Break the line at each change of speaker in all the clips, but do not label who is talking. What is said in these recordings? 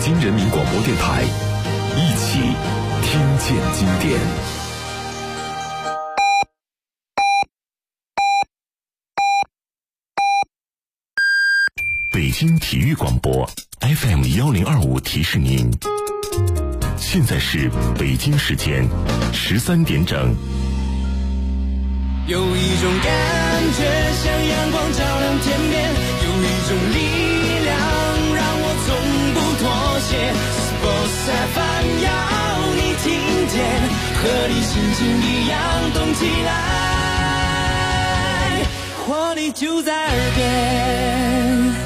京人民广播电台，一起听见经典。北京体育广播 FM1025 提示您，现在是北京时间13点整。
有一种感觉像阳光照亮天边，有一种力量让我从不妥协。Sports FM 要你听见，和你心情一样动起来，活力就在耳边。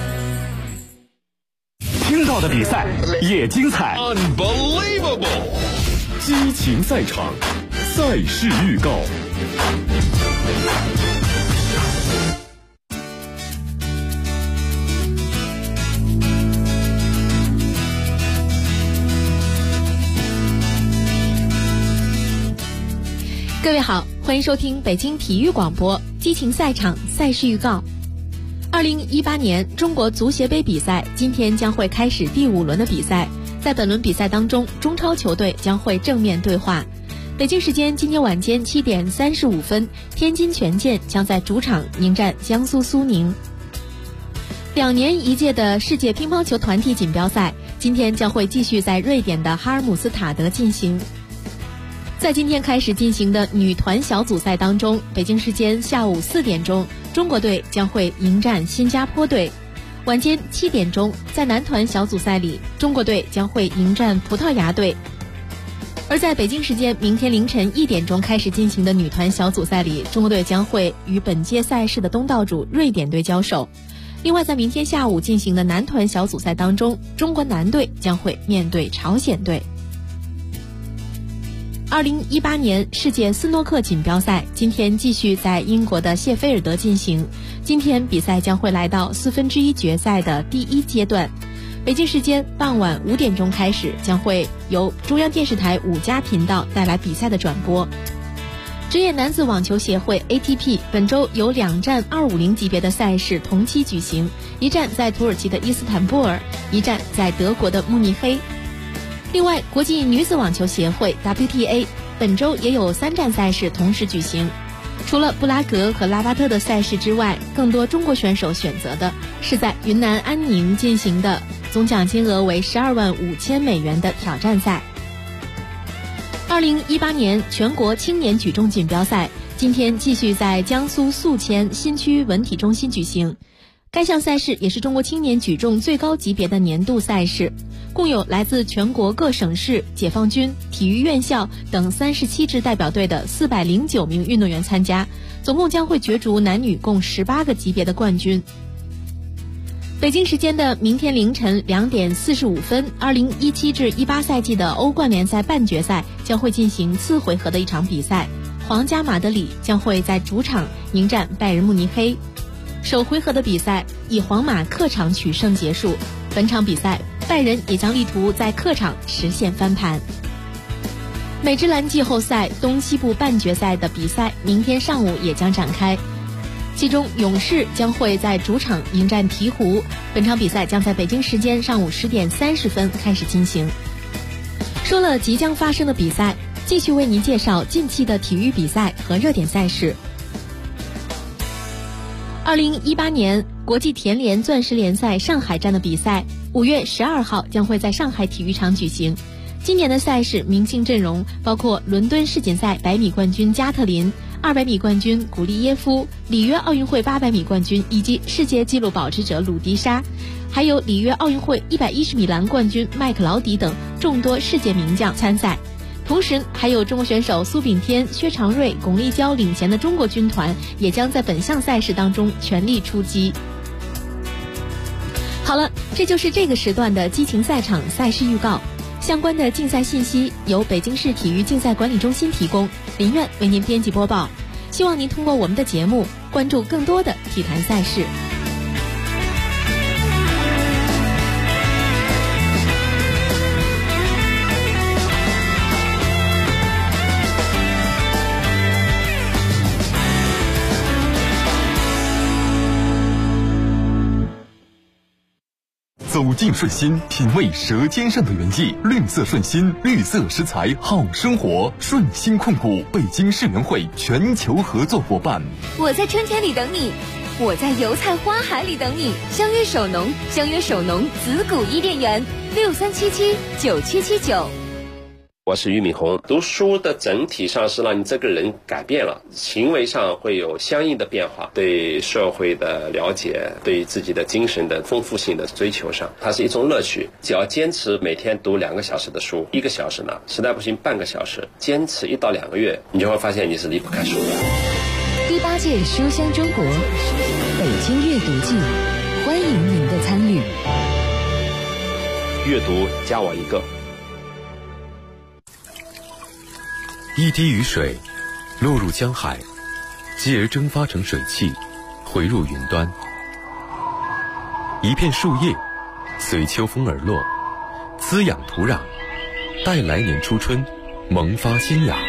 听到的比赛也精彩
Unbelievable， 激情赛场，赛事预告。
各位好，欢迎收听北京体育广播激情赛场赛事预告。2018年中国足协杯比赛今天将会开始第5轮的比赛，在本轮比赛当中，中超球队将会正面对话。北京时间今天晚间7点35分，天津权健将在主场迎战江苏苏宁。2年一届的世界乒乓球团体锦标赛今天将会继续在瑞典的哈尔姆斯塔德进行。在今天开始进行的女团小组赛当中，北京时间下午4点钟，中国队将会迎战新加坡队。晚间7点钟，在男团小组赛里，中国队将会迎战葡萄牙队。而在北京时间明天凌晨1点钟开始进行的女团小组赛里，中国队将会与本届赛事的东道主瑞典队交手。另外，在明天下午进行的男团小组赛当中，中国男队将会面对朝鲜队。2018年世界斯诺克锦标赛今天继续在英国的谢菲尔德进行，今天比赛将会来到1/4决赛的第1阶段。北京时间傍晚5点钟开始，将会由中央电视台5家频道带来比赛的转播。职业男子网球协会 ATP 本周有2站250级别的赛事同期举行，一站在土耳其的伊斯坦布尔，一站在德国的慕尼黑。另外，国际女子网球协会 WTA 本周也有3站赛事同时举行。除了布拉格和拉巴特的赛事之外，更多中国选手选择的是在云南安宁进行的总奖金额为$125,000的挑战赛。2018年全国青年举重锦标赛今天继续在江苏宿迁新区文体中心举行。该项赛事也是中国青年举重最高级别的年度赛事，共有来自全国各省市、解放军、体育院校等37支代表队的409名运动员参加，总共将会角逐男女共18个级别的冠军。北京时间的明天凌晨2点45分，2017至18赛季的欧冠联赛半决赛将会进行次回合的一场比赛，皇家马德里将会在主场迎战拜仁慕尼黑。首回合的比赛以皇马客场取胜结束，本场比赛拜仁也将力图在客场实现翻盘。美职篮季后赛东西部半决赛的比赛明天上午也将展开，其中勇士将会在主场迎战鹈鹕，本场比赛将在北京时间上午10点30分开始进行。说了即将发生的比赛，继续为您介绍近期的体育比赛和热点赛事。2018年国际田联钻石联赛上海站的比赛5月12号将会在上海体育场举行。今年的赛事明星阵容包括伦敦世锦赛100米冠军加特林、200米冠军古利耶夫、里约奥运会800米冠军以及世界纪录保持者鲁迪莎，还有里约奥运会110米栏冠军麦克劳迪等众多世界名将参赛。同时还有中国选手苏炳添、薛长瑞、巩立姣领衔的中国军团也将在本项赛事当中全力出击。好了，这就是这个时段的激情赛场赛事预告。相关的竞赛信息由北京市体育竞赛管理中心提供，林苑为您编辑播报。希望您通过我们的节目关注更多的体坛赛事。
走
境顺心，品味舌尖上的原意。绿色顺心，绿色食材好生活。顺心控股，北京世园会全球合作伙伴。
我在春天里等你，我在油菜花海里等你。相约首农，相约首农子谷伊甸园，63779779。
我是俞敏洪。读书的整体上是让你这个人改变了，行为上会有相应的变化，对社会的了解，对自己的精神的丰富性的追求上，它是一种乐趣。只要坚持每天读2个小时的书，1个小时呢，实在不行半个小时，坚持1到2个月，你就会发现你是离不开书的。
第8届书香中国北京阅读季，欢迎您的参与。
阅读加我1个。
一滴雨水落入江海，继而蒸发成水汽，回入云端。一片树叶随秋风而落，滋养土壤，待来年初春萌发新芽。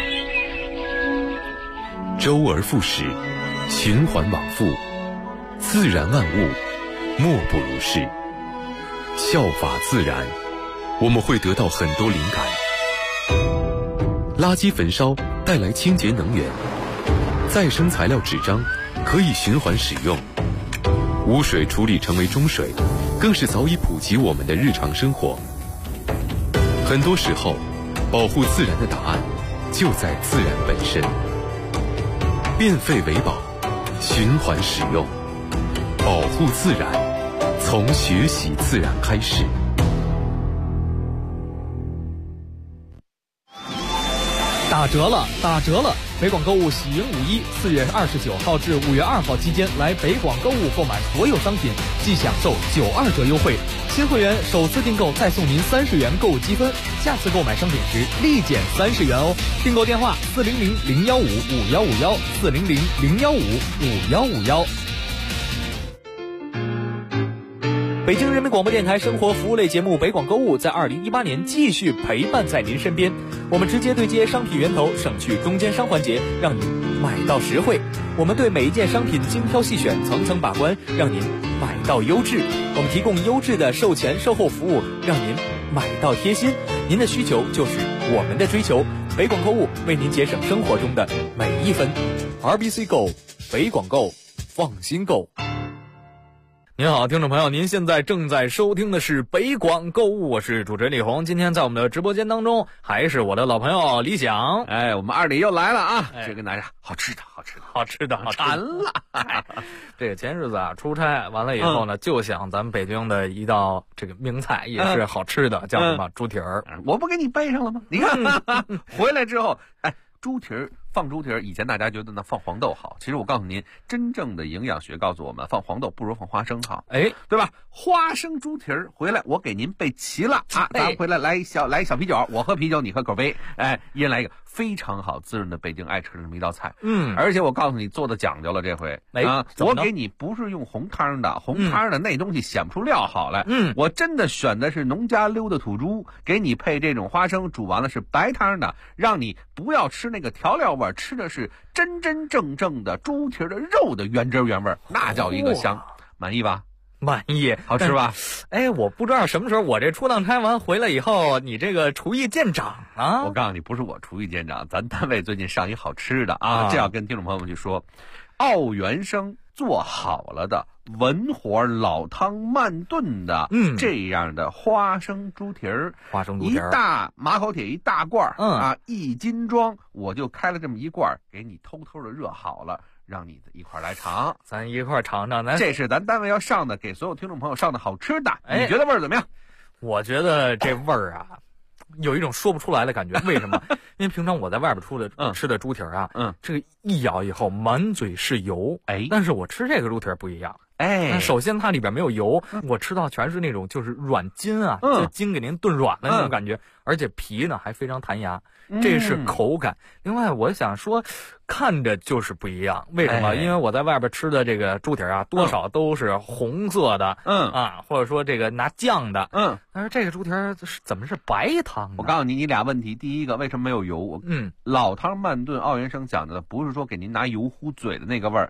周而复始，循环往复，自然万物莫不如是。效法自然，我们会得到很多灵感。垃圾焚烧带来清洁能源，再生材料纸张可以循环使用，污水处理成为中水，更是早已普及我们的日常生活。很多时候，保护自然的答案就在自然本身。变废为宝，循环使用，保护自然，从学习自然开始。
打折了，打折了！北广购物喜迎5·1，4月29号至5月2号期间来北广购物购买所有商品，即享受92折优惠。新会员首次订购再送您30元购物积分，下次购买商品时立减30元哦。订购电话400-015-5151，400-015-5151。北京人民广播电台生活服务类节目北广购物在2018年继续陪伴在您身边。我们直接对接商品源头，省去中间商环节，让您买到实惠。我们对每一件商品精挑细选，层层把关，让您买到优质。我们提供优质的售前售后服务，让您买到贴心。您的需求就是我们的追求。北广购物为您节省生活中的每一分。RBC Go， 北广购，放心购。您好，听众朋友，您现在正在收听的是北广购物，我是主持人李红。今天在我们的直播间当中，还是我的老朋友李想。
哎，我们二李又来了啊！这跟大家好吃的，馋了。
这个前日子啊，出差完了以后呢，就想咱们北京的一道这个名菜，也是好吃的，叫什么猪蹄儿。
我不给你背上了吗？你看，回来之后，哎，猪蹄儿。放猪蹄儿，以前大家觉得呢放黄豆好，其实我告诉您，真正的营养学告诉我们，放黄豆不如放花生好，哎，对吧？花生猪蹄儿回来，我给您备齐了啊！咱们回来来一小啤酒，我喝啤酒，你喝口杯，哎，一人来一个，非常好滋润的北京爱吃的这么一道菜。而且我告诉你，做的讲究了，这回啊，我给你不是用红汤的，那东西显不出料好来。我真的选的是农家溜的土猪，给你配这种花生，煮完了是白汤的，让你不要吃那个调料味，吃的是真真正正的猪蹄的肉的原汁原味，那叫一个香。满意吧？
满意，
好吃吧？
哎，我不知道什么时候我这出趟差完回来以后，你这个厨艺见长啊！
我告诉你，不是我厨艺见长，咱单位最近上一好吃的啊，这要跟听众朋友们去说，奥元生做好了的文火老汤慢炖的，这样的花生猪蹄儿，一大马口铁一大罐啊，1斤装，我就开了这么一罐，给你偷偷的热好了。让你一块来尝，
咱一块尝尝。
这是咱单位要上的，给所有听众朋友上的好吃的。你觉得味儿怎么样？
我觉得这味儿啊，有一种说不出来的感觉。为什么？因为平常我在外边吃的猪蹄儿啊，这个一咬以后满嘴是油，哎，但是我吃这个猪蹄儿不一样。哎，首先它里边没有油，我吃到全是那种就是软筋啊，就筋给您炖软了那种感觉，而且皮呢还非常弹牙，这是口感。另外我想说，看着就是不一样，为什么？因为我在外边吃的这个猪蹄啊，多少都是红色的，或者说这个拿酱的，但是这个猪蹄怎么是白汤呢？
我告诉你，你俩问题，第一个为什么没有油？老汤慢炖，奥元生讲的不是说给您拿油糊嘴的那个味儿，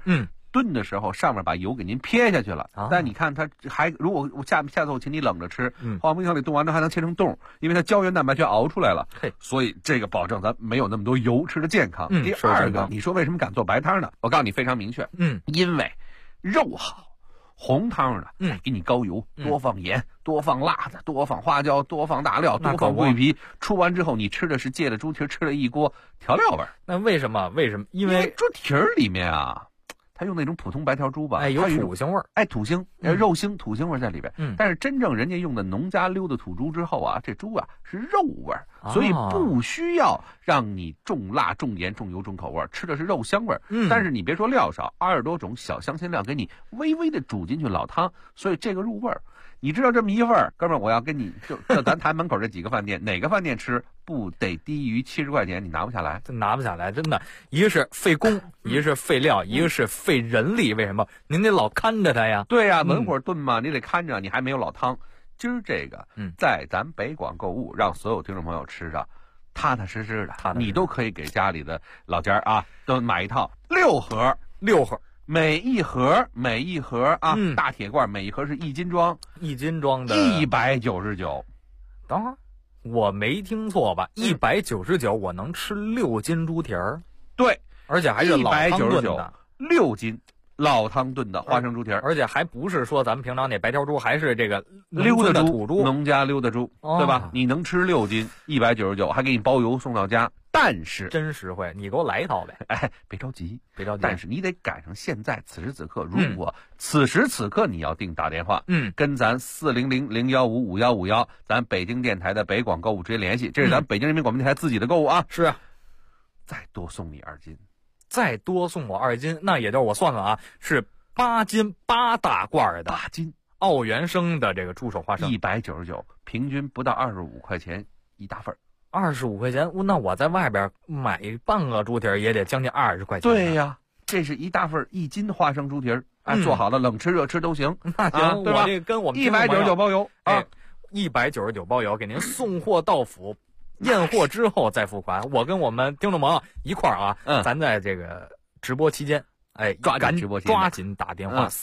炖的时候上面把油给您撇下去了，但你看它还如果下次我请你冷着吃，放冰箱里冻完之后还能切成冻，因为它胶原蛋白全熬出来了，所以这个保证咱没有那么多油，吃的健康。第二个，你说为什么敢做白汤呢？我告诉你非常明确，因为肉好。红汤的，给你高油，多放盐，多放辣子，多放花椒，多放大料，多放桂皮。出完之后，你吃的是借了猪蹄吃了一锅调料味儿。
那为什么？因为
猪蹄里面啊，它用那种普通白条猪吧，
有土腥味儿，
土腥，肉腥、土腥味在里边。但是真正人家用的农家溜的土猪之后啊，这猪啊是肉味儿，所以不需要让你重辣、重盐、重油、重口味，吃的是肉香味儿。但是你别说料少，20多种小香辛料给你微微的煮进去老汤，所以这个入味儿。你知道这么一份儿，哥们儿，我要跟你就咱台门口这几个饭店，哪个饭店吃不得低于70块钱？你拿不下来，
拿不下来，真的。一个是费工，一个是费料，一个是费人力。为什么？您得老看着它呀。
对呀，文火炖嘛，你得看着，你还没有老汤。今儿这个，在咱北广购物，让所有听众朋友吃着踏踏实实的，你都可以给家里的老家啊，都买一套6盒。每一盒啊，大铁罐，每一盒是1斤装
，1斤装的
199。
等会儿，我没听错吧？199，我能吃6斤猪蹄儿？
对，
而且还是老汤炖的
，6斤老汤炖的花生猪蹄儿，
而且还不是说咱们平常那白条猪，还是这个溜达土猪，
农家溜达猪，对吧？你能吃6斤，199，还给你包邮送到家。但是
真实惠，你给我来一套呗！
别着急。但是你得赶上现在此时此刻，如果此时此刻你要打电话，跟咱400-015-5151，咱北京电台的北广购物直接联系，这是咱北京人民广播电台自己的购物啊。
是啊，
再多送你2斤，
再多送我2斤，那也就是我算算啊，是8斤8大罐的
8斤
澳元生的这个猪手花生
，199，平均不到25块钱一大份。
25块钱，那我在外边买半个猪蹄儿也得将近20块钱。
对呀，这是一大份1斤花生猪蹄儿，做好了冷吃热吃都行。
那行，
对吧？
我这跟我们
199包邮啊
，199包邮，给您送货到府，验货之后再付款。我跟我们听众朋友一块儿啊，咱在这个直播期间，抓紧打电话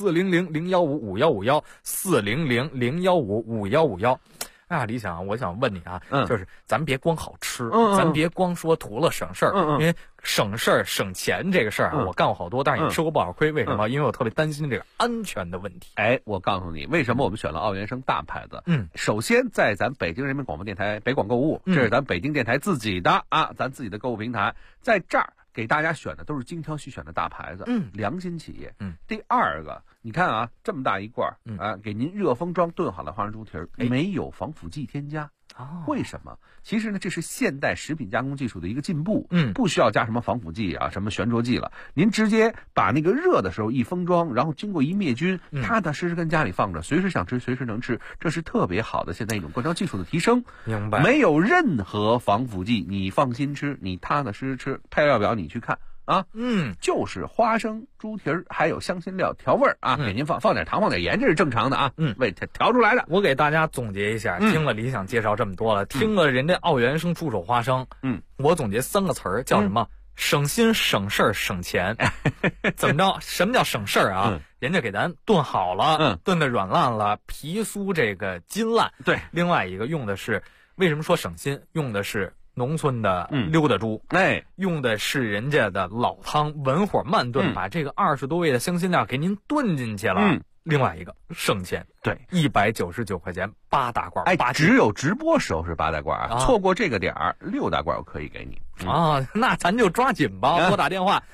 400-015-5151，400-015-5151。哎呀，李想，我想问你啊，就是咱别光好吃，咱别光说图了省事儿，因为省事儿省钱这个事儿啊，我干过好多，但是也吃过不少亏。为什么？因为我特别担心这个安全的问题。
我告诉你，为什么我们选了澳元生大牌子？首先在咱北京人民广播电台北广购物，这是咱北京电台自己的咱自己的购物平台，在这儿给大家选的都是精挑细选的大牌子，良心企业。第二个，你看啊，这么大一罐给您热封装炖好了花生猪蹄儿，没有防腐剂添加。为什么？其实呢，这是现代食品加工技术的一个进步，不需要加什么防腐剂啊，什么悬浊剂了。您直接把那个热的时候一封装，然后经过一灭菌，踏踏实实跟家里放着，随时想吃随时能吃，这是特别好的现在一种灌装技术的提升。
明白？
没有任何防腐剂，你放心吃，你踏踏实实吃。配料表你去看。就是花生猪蹄儿，还有香辛料调味儿啊，给您放点糖放点盐，这是正常的啊，为调出来的。
我给大家总结一下，听了李想介绍这么多了，听了人家澳元生猪手花生，我总结3个词儿，叫什么？省心省事儿省钱。怎么着？什么叫省事儿啊？人家给咱炖好了，炖的软烂了，皮酥这个筋烂。
对，
另外一个用的是，为什么说省心？用的是农村的溜达猪，用的是人家的老汤，文火慢炖，把这个20多味的香辛料给您炖进去了。另外一个省钱，
对
，199块钱8大罐，
只有直播时候是8大罐啊，错过这个点儿6大罐我可以给你
那咱就抓紧吧，拨打电话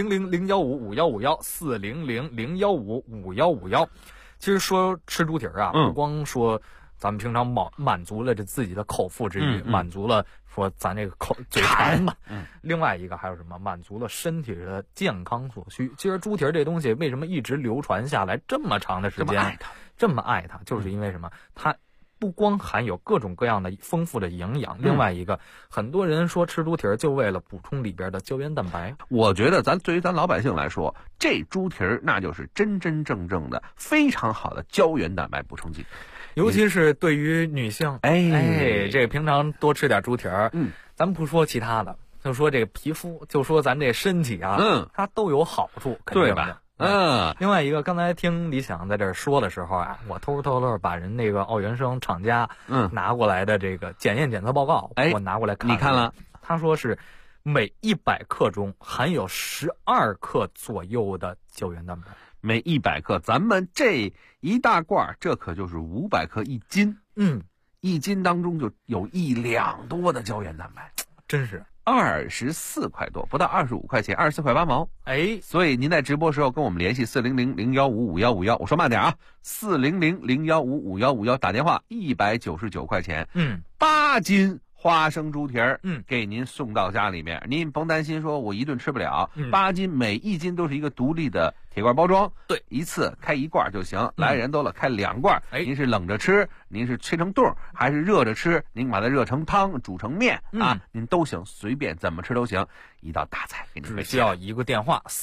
400-015-5151，400-015-5151。其实说吃猪蹄儿啊，不光说咱们平常满足了这自己的口腹之欲，满足了说咱这个嘴馋嘛。另外一个还有什么？满足了身体的健康所需。其实猪蹄儿这东西为什么一直流传下来这么长的时间，这么爱它，就是因为什么？它不光含有各种各样的丰富的营养，另外一个，很多人说吃猪蹄儿就为了补充里边的胶原蛋白。
我觉得对于咱老百姓来说，这猪蹄儿那就是真真正正的非常好的胶原蛋白补充剂。
尤其是对于女性，这个平常多吃点猪蹄儿，咱不说其他的，就说这个皮肤，就说咱这身体啊，它都有好处，
对吧？
另外一个，刚才听李想在这儿说的时候啊，我偷把人那个奥原生厂家拿过来的这个检验检测报告，我拿过来看。
你看了？
他说是每100克中含有12克左右的胶原蛋白。
每100克，咱们这一大罐，这可就是500克1斤。1斤当中就有1两多的胶原蛋白，
真是
24块多，不到25块钱，24块8毛。所以您在直播时候跟我们联系400-015-5151，我说慢点啊，400-015-5151打电话，199块钱，8斤花生猪蹄儿，给您送到家里面，您甭担心说我一顿吃不了，8斤，每1斤都是一个独立的铁罐包装，
对，
一次开1罐就行，来人多了开2罐，您是冷着吃，您是切成冻，还是热着吃，您把它热成汤煮成面啊，您都行，随便怎么吃都行，一道大菜给您。
只需要一个电话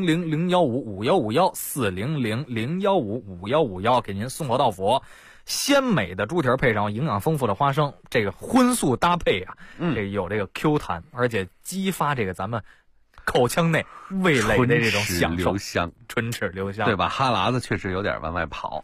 400-015-5151，400-015-5151，给您送货到府。鲜美的猪蹄儿配上营养丰富的花生，这个荤素搭配啊，这有这个 Q 弹，而且激发这个咱们口腔内味蕾的这种享受，唇齿留香，
对吧？哈喇子确实有点往外跑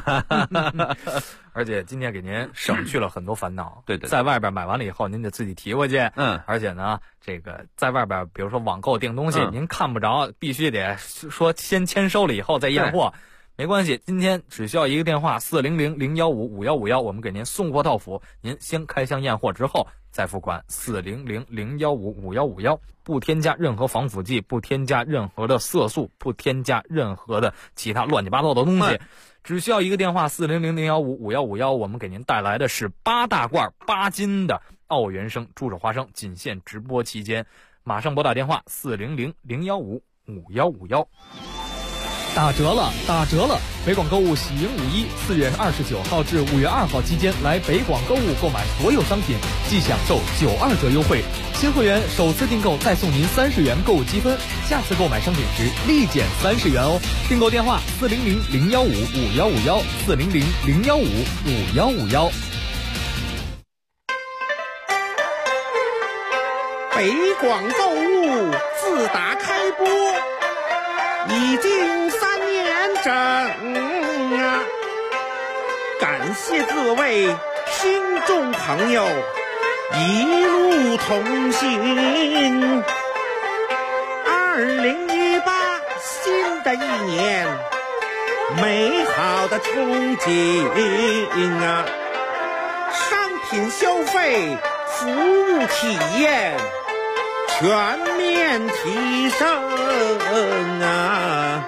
而且今天给您省去了很多烦恼。
对，
在外边买完了以后，您得自己提回去。而且呢，这个在外边，比如说网购订东西，您看不着，必须得说先签收了以后再验货。没关系，今天只需要一个电话，400-015-5151，我们给您送货到府。您先开箱验货之后再付款，400-015-5151，不添加任何防腐剂，不添加任何的色素，不添加任何的其他乱七八糟的东西。只需要一个电话，400-015-5151，我们给您带来的是8大罐8斤的奥原生猪手花生，仅限直播期间，马上拨打电话400-015-5151。
打折了！北广购物喜迎5·1，4月29号至5月2号期间来北广购物购买所有商品，即享受92折优惠。新会员首次订购再送您30元购物积分，下次购买商品时立减30元哦。订购电话400-015-5151，400-015-5151。
北广购物自打开播已经3年整啊！感谢各位听众朋友一路同行。2018新的一年，美好的憧憬啊！商品消费，服务体验全面提升啊！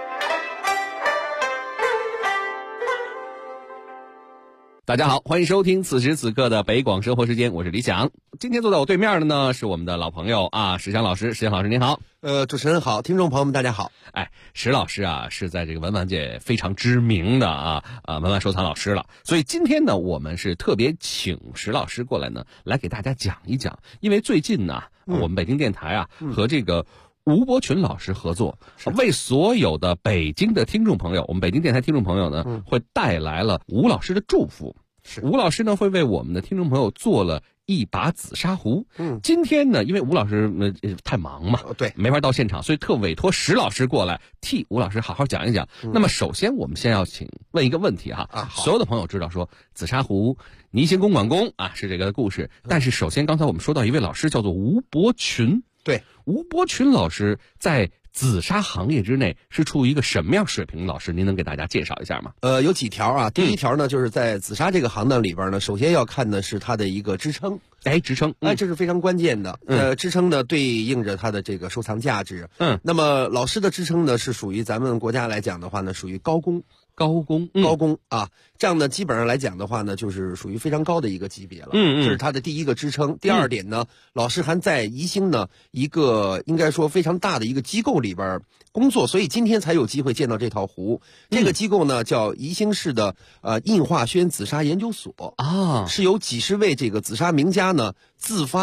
大家好，欢迎收听此时此刻的北广生活时间，我是李想。今天坐在我对面的呢是我们的老朋友啊，石强老师。石强老师您好。
主持人好，听众朋友们大家好。
石老师啊是在这个文玩界非常知名的文玩收藏老师了，所以今天呢我们是特别请石老师过来呢来给大家讲一讲，因为最近呢我们北京电台和这个吴伯群老师合作，为所有的北京的听众朋友，我们北京电台听众朋友呢会带来了吴老师的祝福。吴老师呢会为我们的听众朋友做了一把紫砂壶。今天呢因为吴老师太忙嘛，
对，
没法到现场，所以特委托石老师过来替吴老师好好讲一讲。那么首先我们先要问一个问题所有的朋友知道说紫砂壶倪行公馆公是这个故事，但是首先刚才我们说到一位老师叫做吴伯群。
对，
吴伯群老师在紫砂行业之内是处于一个什么样水平？老师您能给大家介绍一下吗？
有几条第一条呢就是在紫砂这个行当里边呢，首先要看的是它的一个支撑。
支撑，
这是非常关键的。支撑呢对应着它的这个收藏价值。那么老师的支撑呢是属于咱们国家来讲的话呢，属于高工这样呢基本上来讲的话呢就是属于非常高的一个级别了。这是它的第一个支撑。第二点呢，老师还在宜兴呢一个应该说非常大的一个机构里边工作，所以今天才有机会见到这套壶。这个机构呢叫宜兴市的印化轩紫砂研究所是由几十位这个紫砂名家呢自发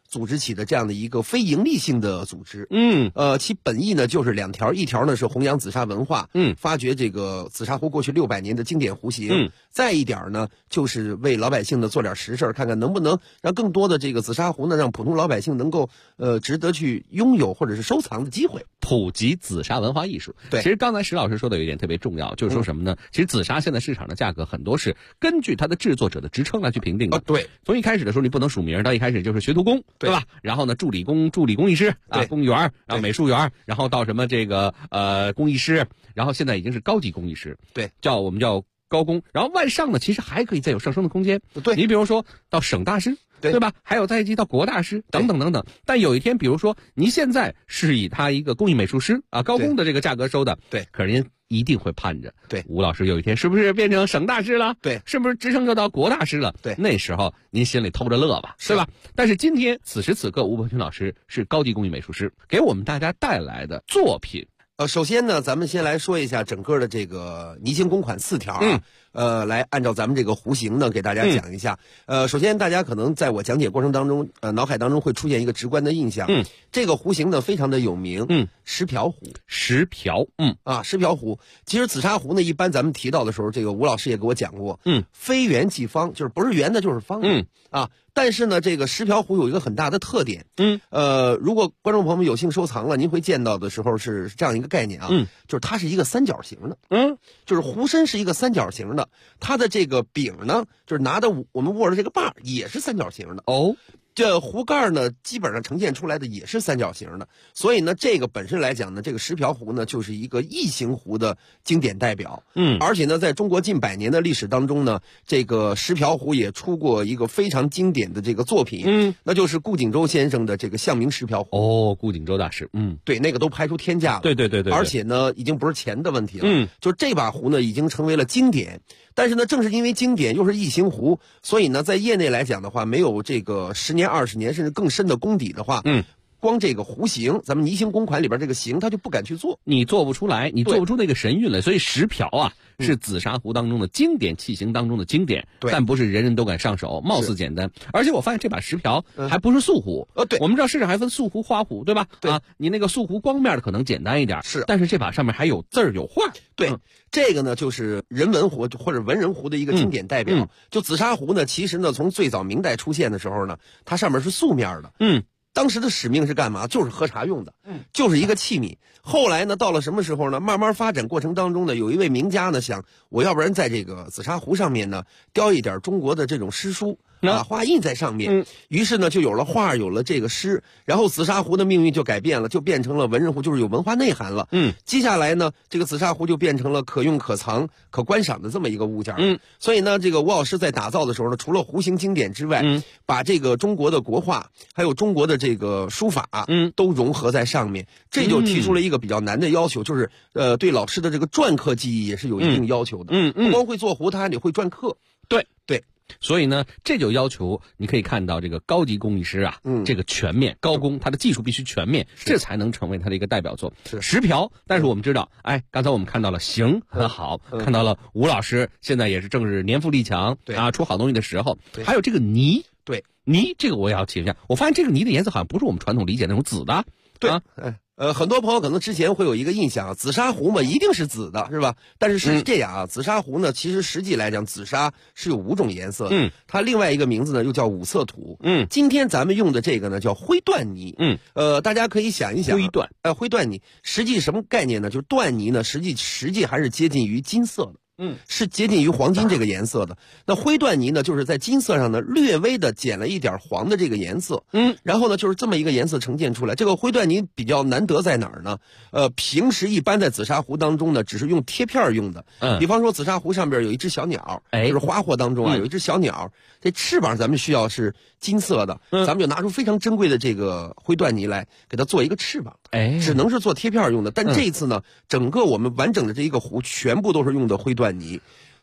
组织起的这样的一个非营利性的组织。其本意呢就是2条，一条呢是弘扬紫砂文化，发掘这个紫砂壶过去600年的经典壶型，再一点呢就是为老百姓呢做点实事，看看能不能让更多的这个紫砂壶呢让普通老百姓能够值得去拥有或者是收藏的机会，
普及紫砂文化艺术。
对，
其实刚才石老师说的有一点特别重要，就是说什么呢？其实紫砂现在市场的价格很多是根据它的制作者的职称来去评定的。
对，
从一开始的时候你不能署名，到一开始就是学徒工，对吧？然后呢，助理工艺师啊，工艺员，然后美术员，然后到什么这个工艺师，然后现在已经是高级工艺师，
对，
我们叫高工，然后往上呢，其实还可以再有上升的空间。
对，
你比如说到省大师，对吧？还有再一级到国大师等等等等。但有一天，比如说您现在是以他一个工艺美术师啊高工的这个价格收的，
对，
可是您一定会盼着，
对，
吴老师有一天是不是变成省大师了？
对，
是不是职称就到国大师了？
对，
那时候您心里偷着乐吧，对吧？但是今天此时此刻，吴伯群老师是高级工艺美术师，给我们大家带来的作品。
首先呢，咱们先来说一下整个的这个泥形公款4条啊，来按照咱们这个弧形呢给大家讲一下。首先大家可能在我讲解过程当中，脑海当中会出现一个直观的印象。这个弧形呢非常的有名。石瓢壶。石瓢壶。其实紫砂壶呢，一般咱们提到的时候，这个吴老师也给我讲过。非圆即方，就是不是圆的就是方的。但是呢，这个石瓢壶有一个很大的特点。如果观众朋友们有幸收藏了，您会见到的时候是这样一个概念啊。就是它是一个三角形的。就是壶身是一个三角形的，它的这个柄呢，就是拿的我们握的这个把也是三角形的。这壶盖呢，基本上呈现出来的也是三角形的，所以呢，这个本身来讲呢，这个石瓢壶呢，就是一个异形壶的经典代表。而且呢，在中国近100年的历史当中呢，这个石瓢壶也出过一个非常经典的这个作品，那就是顾景舟先生的这个象名石瓢壶。
顾景舟大师，
对，那个都拍出天价了。
对，
而且呢，已经不是钱的问题了。就这把壶呢，已经成为了经典。但是呢，正是因为经典又是异形壶，所以呢，在业内来讲的话，没有这个10年、20年甚至更深的功底的话，光这个弧形，咱们泥形公款里边这个形，他就不敢去做，
你做不出来，你做不出那个神韵来。所以石瓢啊，是紫砂壶当中的经典器型当中的经典，但不是人人都敢上手，貌似简单。而且我发现这把石瓢还不是素壶。
对，
我们知道市场还分素壶、花壶，对吧？
对
你那个素壶光面的可能简单一点，
是，
但是这把上面还有字儿有画。
对，这个呢就是人文壶或者文人壶的一个经典代表。就紫砂壶呢，其实呢从最早明代出现的时候呢，它上面是素面的。当时的使命是干嘛？就是喝茶用的，就是一个器皿。后来呢，到了什么时候呢？慢慢发展过程当中呢，有一位名家呢想，我要不然在这个紫砂壶上面呢雕一点中国的这种诗书画印在上面。于是呢，就有了画，有了这个诗，然后紫砂壶的命运就改变了，就变成了文人壶，就是有文化内涵了。接下来呢，这个紫砂壶就变成了可用、可藏、可观赏的这么一个物件。所以呢，这个吴老师在打造的时候呢，除了壶形经典之外，把这个中国的国画还有中国的这个书法，都融合在上面，这就提出了一个比较难的要求，就是对老师的这个篆刻技艺也是有一定要求的。不光会做壶，他还得会篆刻。对。
所以呢，这就要求你可以看到这个高级工艺师啊，这个全面高工，他的技术必须全面，这才能成为他的一个代表作。石瓢，但是我们知道，刚才我们看到了形很好，看到了吴老师现在也是正是年富力强出好东西的时候。还有这个泥，泥这个我也要提一下，我发现这个泥的颜色好像不是我们传统理解那种紫的。
很多朋友可能之前会有一个印象，紫砂壶嘛一定是紫的，是吧？但是是这样啊，紫砂壶呢，其实实际来讲，紫砂是有5种颜色的。它另外一个名字呢又叫5色土。今天咱们用的这个呢叫灰缎泥。大家可以想一想，灰缎泥实际什么概念呢？就是缎泥呢，实际还是接近于金色的。是接近于黄金这个颜色的。那灰缎泥呢，就是在金色上呢略微的减了一点黄的这个颜色。然后呢，就是这么一个颜色呈现出来。这个灰缎泥比较难得在哪儿呢？平时一般在紫砂壶当中呢，只是用贴片用的。比方说紫砂壶上边有一只小鸟，就是花货当中啊有一只小鸟，这翅膀咱们需要是金色的，咱们就拿出非常珍贵的这个灰缎泥来给它做一个翅膀。只能是做贴片用的。但这一次呢，整个我们完整的这一个壶全部都是用的灰缎泥。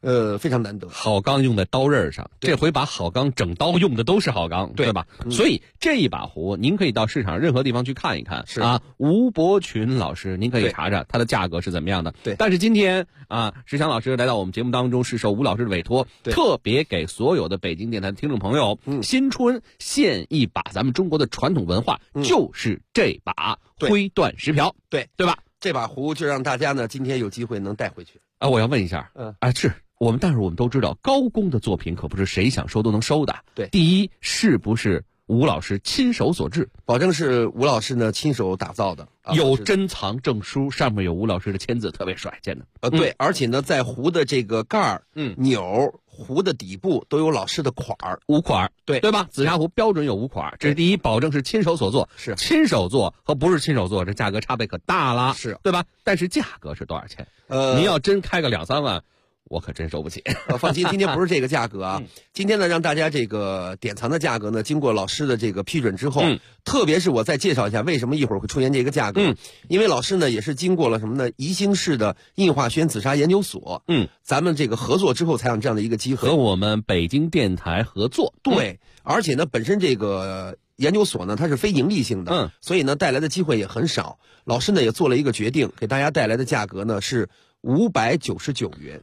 非常难得。
好钢用在刀刃上，这回把好钢整刀用的都是好钢，对吧？所以这一把壶，您可以到市场任何地方去看一看。是啊，吴伯群老师，您可以查查它的价格是怎么样的。对。但是今天啊，石强老师来到我们节目当中，是受吴老师的委托，特别给所有的北京电台的听众朋友，新春献一把咱们中国的传统文化，就是这把灰缎石瓢，对吧？
这把壶就让大家呢今天有机会能带回去。
我要问一下，是但是我们都知道，高工的作品可不是谁想收都能收的。
对，
第一是不是吴老师亲手所制？
保证是吴老师呢亲手打造的，
有珍藏证书，上面有吴老师的签字，特别帅，见的。
对，而且呢，在壶的这个盖儿、钮、壶的底部都有老师的款儿
，5款，
对
吧？紫砂壶标准有5款，这是第一，保证是亲手所做。是亲手做和不是亲手做，这价格差别可大了，是对吧？但是价格是多少钱？您要真开个2、3万。我可真收不起。
放心，今天不是这个价格啊。今天呢，让大家这个典藏的价格呢，经过老师的这个批准之后，特别是我再介绍一下为什么一会儿会出现这个价格。因为老师呢也是经过了什么呢？宜兴市的印化轩紫砂研究所，咱们这个合作之后才有这样的一个机会，
和我们北京电台合作。
对，而且呢，本身这个研究所呢，它是非盈利性的，所以呢，带来的机会也很少。老师呢也做了一个决定，给大家带来的价格呢是599元。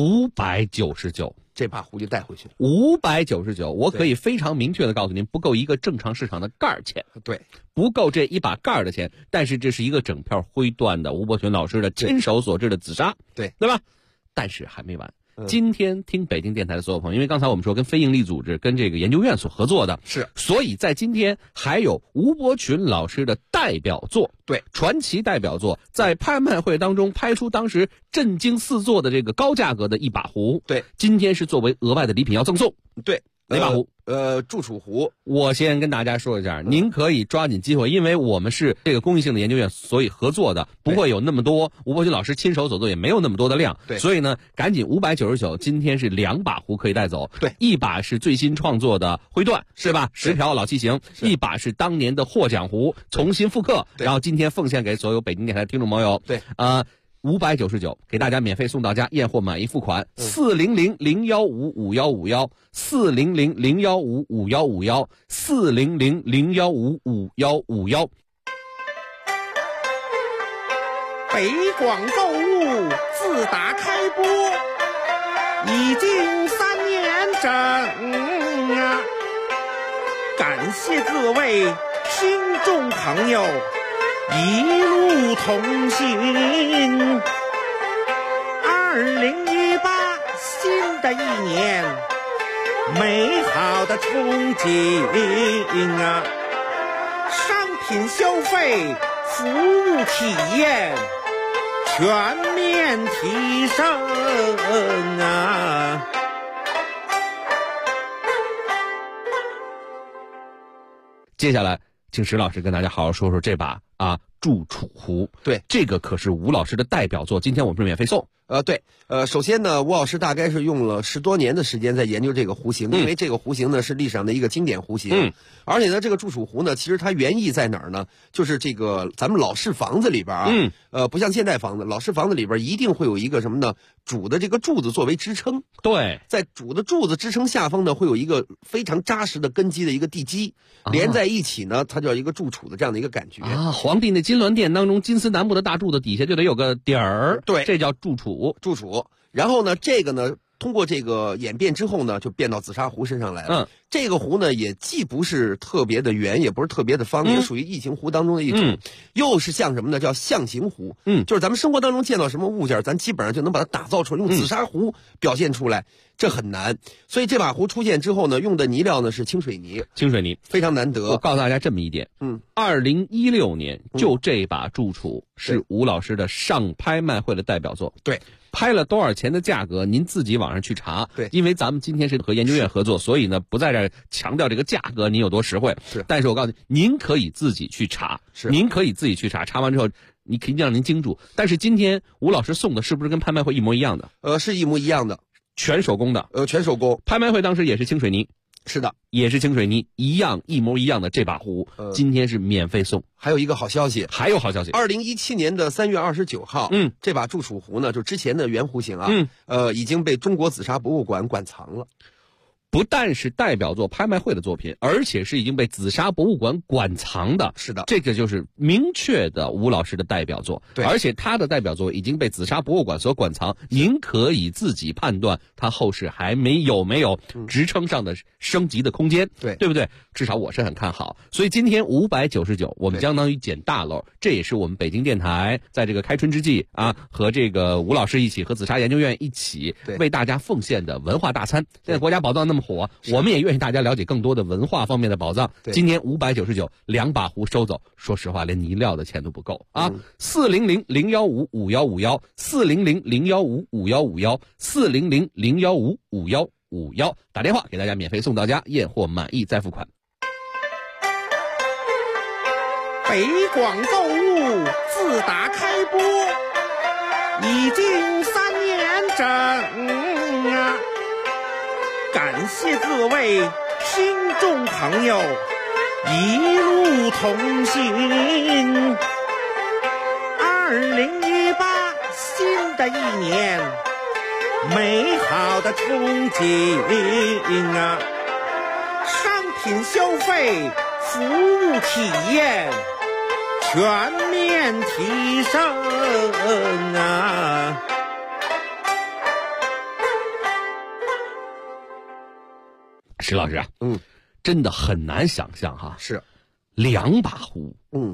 599，
这把壶就带回去了。
599，我可以非常明确的告诉您，不够一个正常市场的盖儿钱。
对，
不够这一把盖儿的钱。但是这是一个整片灰缎的吴伯群老师的亲手所制的紫砂，对吧？但是还没完。今天听北京电台的所有朋友，因为刚才我们说跟非营利组织、跟这个研究院所合作的，是，所以在今天还有吴伯群老师的代表作，对，传奇代表作，在拍卖会当中拍出当时震惊四座的这个高价格的一把壶，对，今天是作为额外的礼品要赠送，对，哪把壶？
祝楚壶。
我先跟大家说一下，您可以抓紧机会，因为我们是这个公益性的研究院，所以合作的不会有那么多，吴伯群老师亲手所做也没有那么多的量，对，所以呢，赶紧599，今天是2把壶可以带走，对，一把是最新创作的灰缎，是吧？石瓢老器型，一把是当年的获奖壶，重新复刻，然后今天奉献给所有北京电台的听众朋友，对，599给大家免费送到家，验货满意付款，400-015-5151，400-015-5151，400-015-5151。
北广购物自打开播已经3年整啊，感谢各位听众朋友一路同行。2018新的一年，美好的憧憬啊！商品消费、服务体验全面提升啊！
接下来，请石老师跟大家好好说说这把祝楚壶。对，这个可是吴老师的代表作，今天我们是免费送。
对，首先呢，吴老师大概是用了10多年的时间在研究这个壶型，因为这个壶型呢是历史上的一个经典壶型，而且呢，这个祝楚壶呢，其实它原意在哪儿呢？就是这个咱们老式房子里边不像现代房子，老式房子里边一定会有一个什么呢？主的这个柱子作为支撑，对，在主的柱子支撑下方呢，会有一个非常扎实的根基的一个地基，连在一起呢，它叫一个祝楚的这样的一个感觉
啊。皇帝那金銮殿当中，金丝楠木的大柱子底下就得有个底儿，对，这叫祝楚。
然后呢，这个呢，通过这个演变之后呢，就变到紫砂壶身上来了。这个壶呢，也既不是特别的圆，也不是特别的方，也属于异形壶当中的一种，又是像什么呢？叫象形壶。就是咱们生活当中见到什么物件，咱基本上就能把它打造出来，用紫砂壶表现出来，这很难。所以这把壶出现之后呢，用的泥料呢是清水泥，非常难得。
我告诉大家这么一点，2016年就这把祝楚是吴老师的上拍卖会的代表作。对。拍了多少钱的价格，您自己网上去查。对，因为咱们今天是和研究院合作，所以呢不在这儿强调这个价格您有多实惠。是，但是我告诉您可以自己去查。是，您可以自己去查，查完之后你肯定让您精注。但是今天吴老师送的是不是跟拍卖会一模一样的？
是一模一样的，
全手工的。
全手工。
拍卖会当时也是清水泥。
是的，
也是清水泥一模一样的这把壶，今天是免费送。
还有一个好消息，2017年的3月29号，这把祝楚壶呢，就之前的原壶型啊，已经被中国紫砂博物馆馆藏了。
不但是代表作拍卖会的作品，而且是已经被紫砂博物馆馆藏的。
是的，
这个就是明确的吴老师的代表作。
对，
而且他的代表作已经被紫砂博物馆所馆藏，您可以自己判断他后世还有没有职称上的升级的空间。对不对？至少我是很看好。所以今天599，我们相当于捡大漏，这也是我们北京电台在这个开春之际啊，和这个吴老师一起，和紫砂研究院一起为大家奉献的文化大餐。现在国家宝藏那么火，我们也愿意大家了解更多的文化方面的宝藏。今年599，两把壶收走，说实话连泥料的钱都不够啊！400-015-5151，400-015-5151，400-015-5151，打电话给大家免费送到家，验货满意再付款。
北广购物自打开播已经3年整啊！感谢各位听众朋友一路同行。2018新的一年，美好的憧憬啊！商品消费、服务体验全面提升啊！
石老师啊，真的很难想象哈，
是
两把壶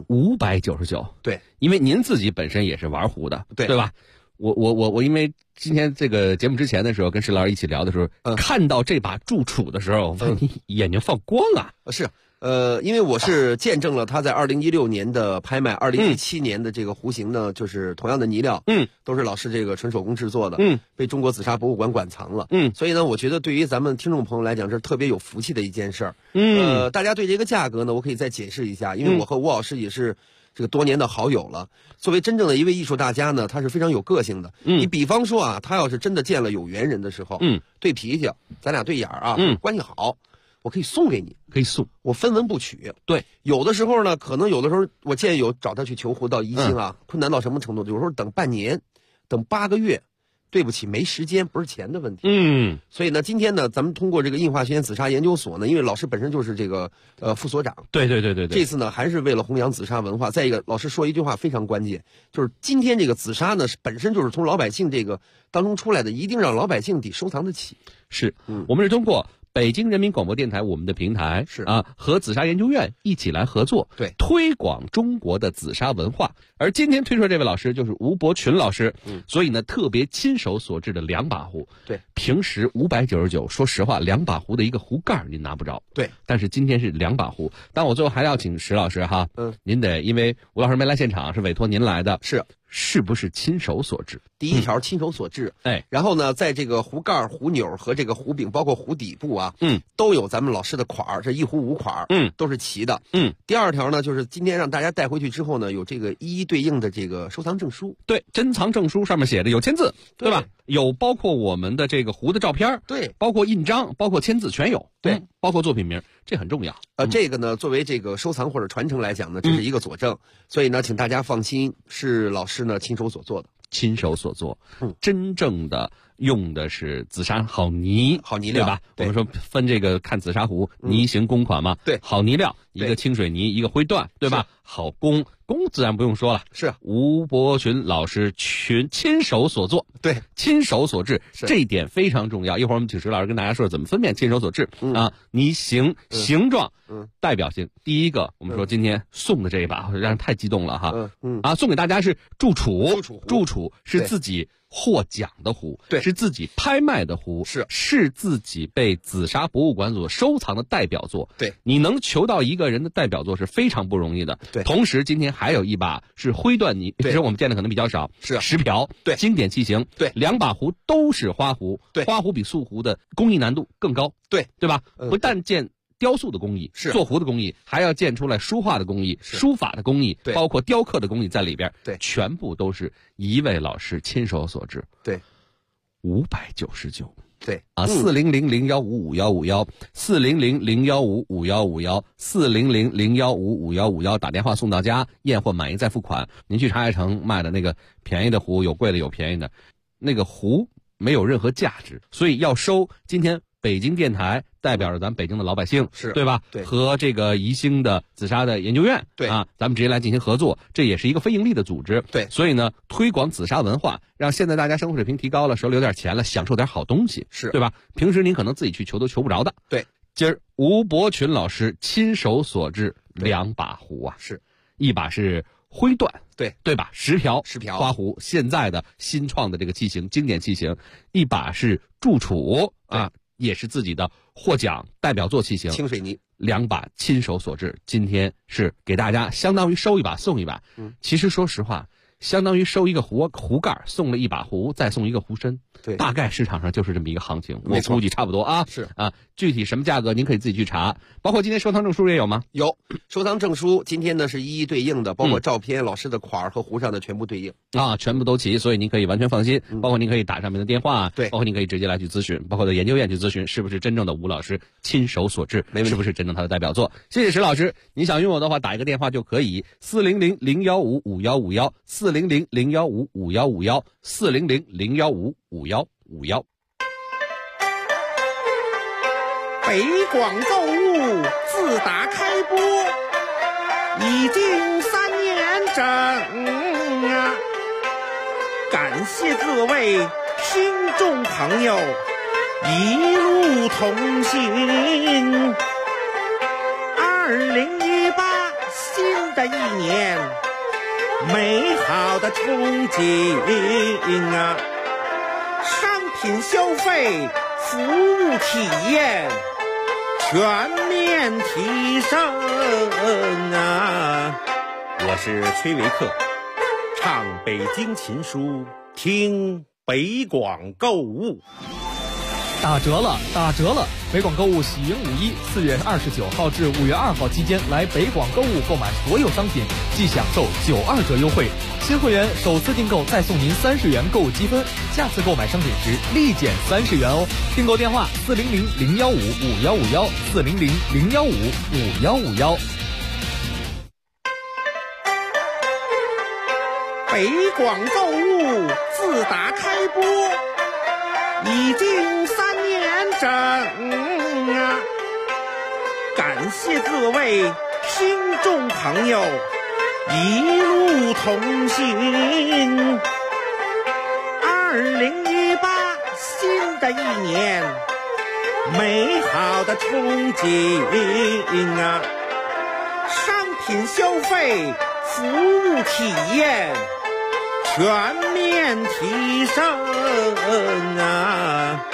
，599，
对，
因为您自己本身也是玩壶的，对吧？我因为今天这个节目之前的时候跟石老师一起聊的时候，看到这把祝楚的时候，眼睛放光啊！
是。因为我是见证了他在2016年的拍卖，2017年的这个壶型呢，就是同样的泥料，都是老师这个纯手工制作的，被中国紫砂博物馆馆藏了，所以呢，我觉得对于咱们听众朋友来讲，这是特别有福气的一件事儿。大家对这个价格呢，我可以再解释一下，因为我和吴老师也是这个多年的好友了。作为真正的一位艺术大家呢，他是非常有个性的。你比方说啊，他要是真的见了有缘人的时候，对脾气，咱俩对眼儿啊，关系好。我可以送给你，
可以送，
我分文不取。
对，
有的时候呢，可能有的时候我建议有找他去求壶到宜兴啊，困难到什么程度？有时候等半年，等8个月，对不起，没时间，不是钱的问题。所以呢，今天呢，咱们通过这个映华学院紫砂研究所呢，因为老师本身就是这个副所长，
对，
这次呢还是为了弘扬紫砂文化。再一个，老师说一句话非常关键，就是今天这个紫砂呢，本身就是从老百姓这个当中出来的，一定让老百姓得收藏得起。
是，我们是通过北京人民广播电台我们的平台
是
啊，和紫砂研究院一起来合作，
对，
推广中国的紫砂文化。而今天推出的这位老师就是吴伯群老师，所以呢，特别亲手所制的两把壶，
对，
平时599，说实话，两把壶的一个壶盖您拿不着，
对，
但是今天是两把壶。但我最后还要请石老师哈，您得因为吴老师没来现场，是委托您来的，是不是亲手所制？
第一条亲手所制，然后呢，在这个壶盖、壶钮和这个壶柄，包括壶底部啊，都有咱们老师的款儿，这一壶5款，都是齐的，第二条呢，就是今天让大家带回去之后呢，有这个一一对应的这个收藏证书，
对，珍藏证书上面写的有签字，对吧？有包括我们的这个壶的照片，
对，
包括印章，包括签字全有，
对，
包括作品名，这很重要。
这个呢，作为这个收藏或者传承来讲呢，这是一个佐证，所以呢，请大家放心，是老师呢亲手所做的。
亲手所做，真正的用的是紫砂好泥，
好泥料，
对吧？我们说分这个看紫砂壶泥型公款嘛，
对，
好泥料，一个清水泥，一个灰缎，对吧？好工自然不用说了，
是
吴伯群老师亲手所做，
对，
亲手所制，这一点非常重要。一会儿我们请石老师跟大家说怎么分辨亲手所制啊，泥形、形状、代表性。第一个，我们说今天送的这一把，让人太激动了哈，送给大家是祝楚是自己获奖的壶，
对，
是自己拍卖的壶，是自己被紫砂博物馆所收藏的代表作，
对，
你能求到一个人的代表作是非常不容易的，
对。
同时，今天还有一把是灰缎泥，其实我们见的可能比较少，
是
石瓢，
对，
经典器型，
对，
两把壶都是花壶，
对，
花壶比素壶的工艺难度更高，
对
吧？不但见雕塑的工艺，
是
做壶的工艺，还要见出来书画的工艺、书法的工艺，
对，
包括雕刻的工艺在里边，
对，
全部都是一位老师亲手所制，
对，
599，
对
啊，400015551，400015551，400015551，打电话送到家，验货满意再付款。您去茶叶城卖的那个便宜的壶，有贵的有便宜的，那个壶没有任何价值，所以要收今天北京电台代表着咱北京的老百姓，
是
对吧？
对，
和这个宜兴的紫砂的研究院，
对
啊，咱们直接来进行合作，这也是一个非盈利的组织，
对。
所以呢，推广紫砂文化，让现在大家生活水平提高了，手里有点钱了，享受点好东西，
是
对吧？平时您可能自己去求都求不着的，
对。
今儿吴伯群老师亲手所制2把壶啊，
是
一把是灰缎，
对
吧？石瓢
花
壶，现在的新创的这个器型，经典器型。一把是铸杵啊，也是自己的获奖代表作器型，
清水泥
，2把亲手所制。今天是给大家相当于收一把送一把。其实说实话，相当于收一个壶盖，送了1把壶，再送一个壶身。
对，
大概市场上就是这么一个行情，我
没错
估计差不多啊。
是
啊，具体什么价格您可以自己去查。包括今天收藏证书也有吗？
有，收藏证书今天呢是一一对应的，包括照片、老师的款儿和壶上的全部对应
啊，全部都齐，所以您可以完全放心。包括您可以打上面的电话，
对，
包括您可以直接来去咨询，包括到研究院去咨询，是不是真正的吴老师亲手所制，是不是真正他的代表作？谢谢石老师，您想拥有的话，打一个电话就可以，40001555151，400015551，400015551。
北广购物自打开播已经3年整啊，感谢各位听众朋友一路同行。2018新的一年，美好的憧憬啊，商品消费、服务体验全面提升啊！我是崔维克，唱北京琴书，听北广购物。
打折了，打折了！北广购物喜迎5·1，4月29号至5月2号期间来北广购物购买所有商品，即享受92折优惠。新会员首次订购再送您30元购物积分，下次购买商品时立减30元哦。订购电话400-015-5151，400-015-5151。
北广购物自打开播已经3年整啊，感谢各位听众朋友一路同行。2018新的一年，美好的憧憬啊，商品消费、服务体验全面提升啊！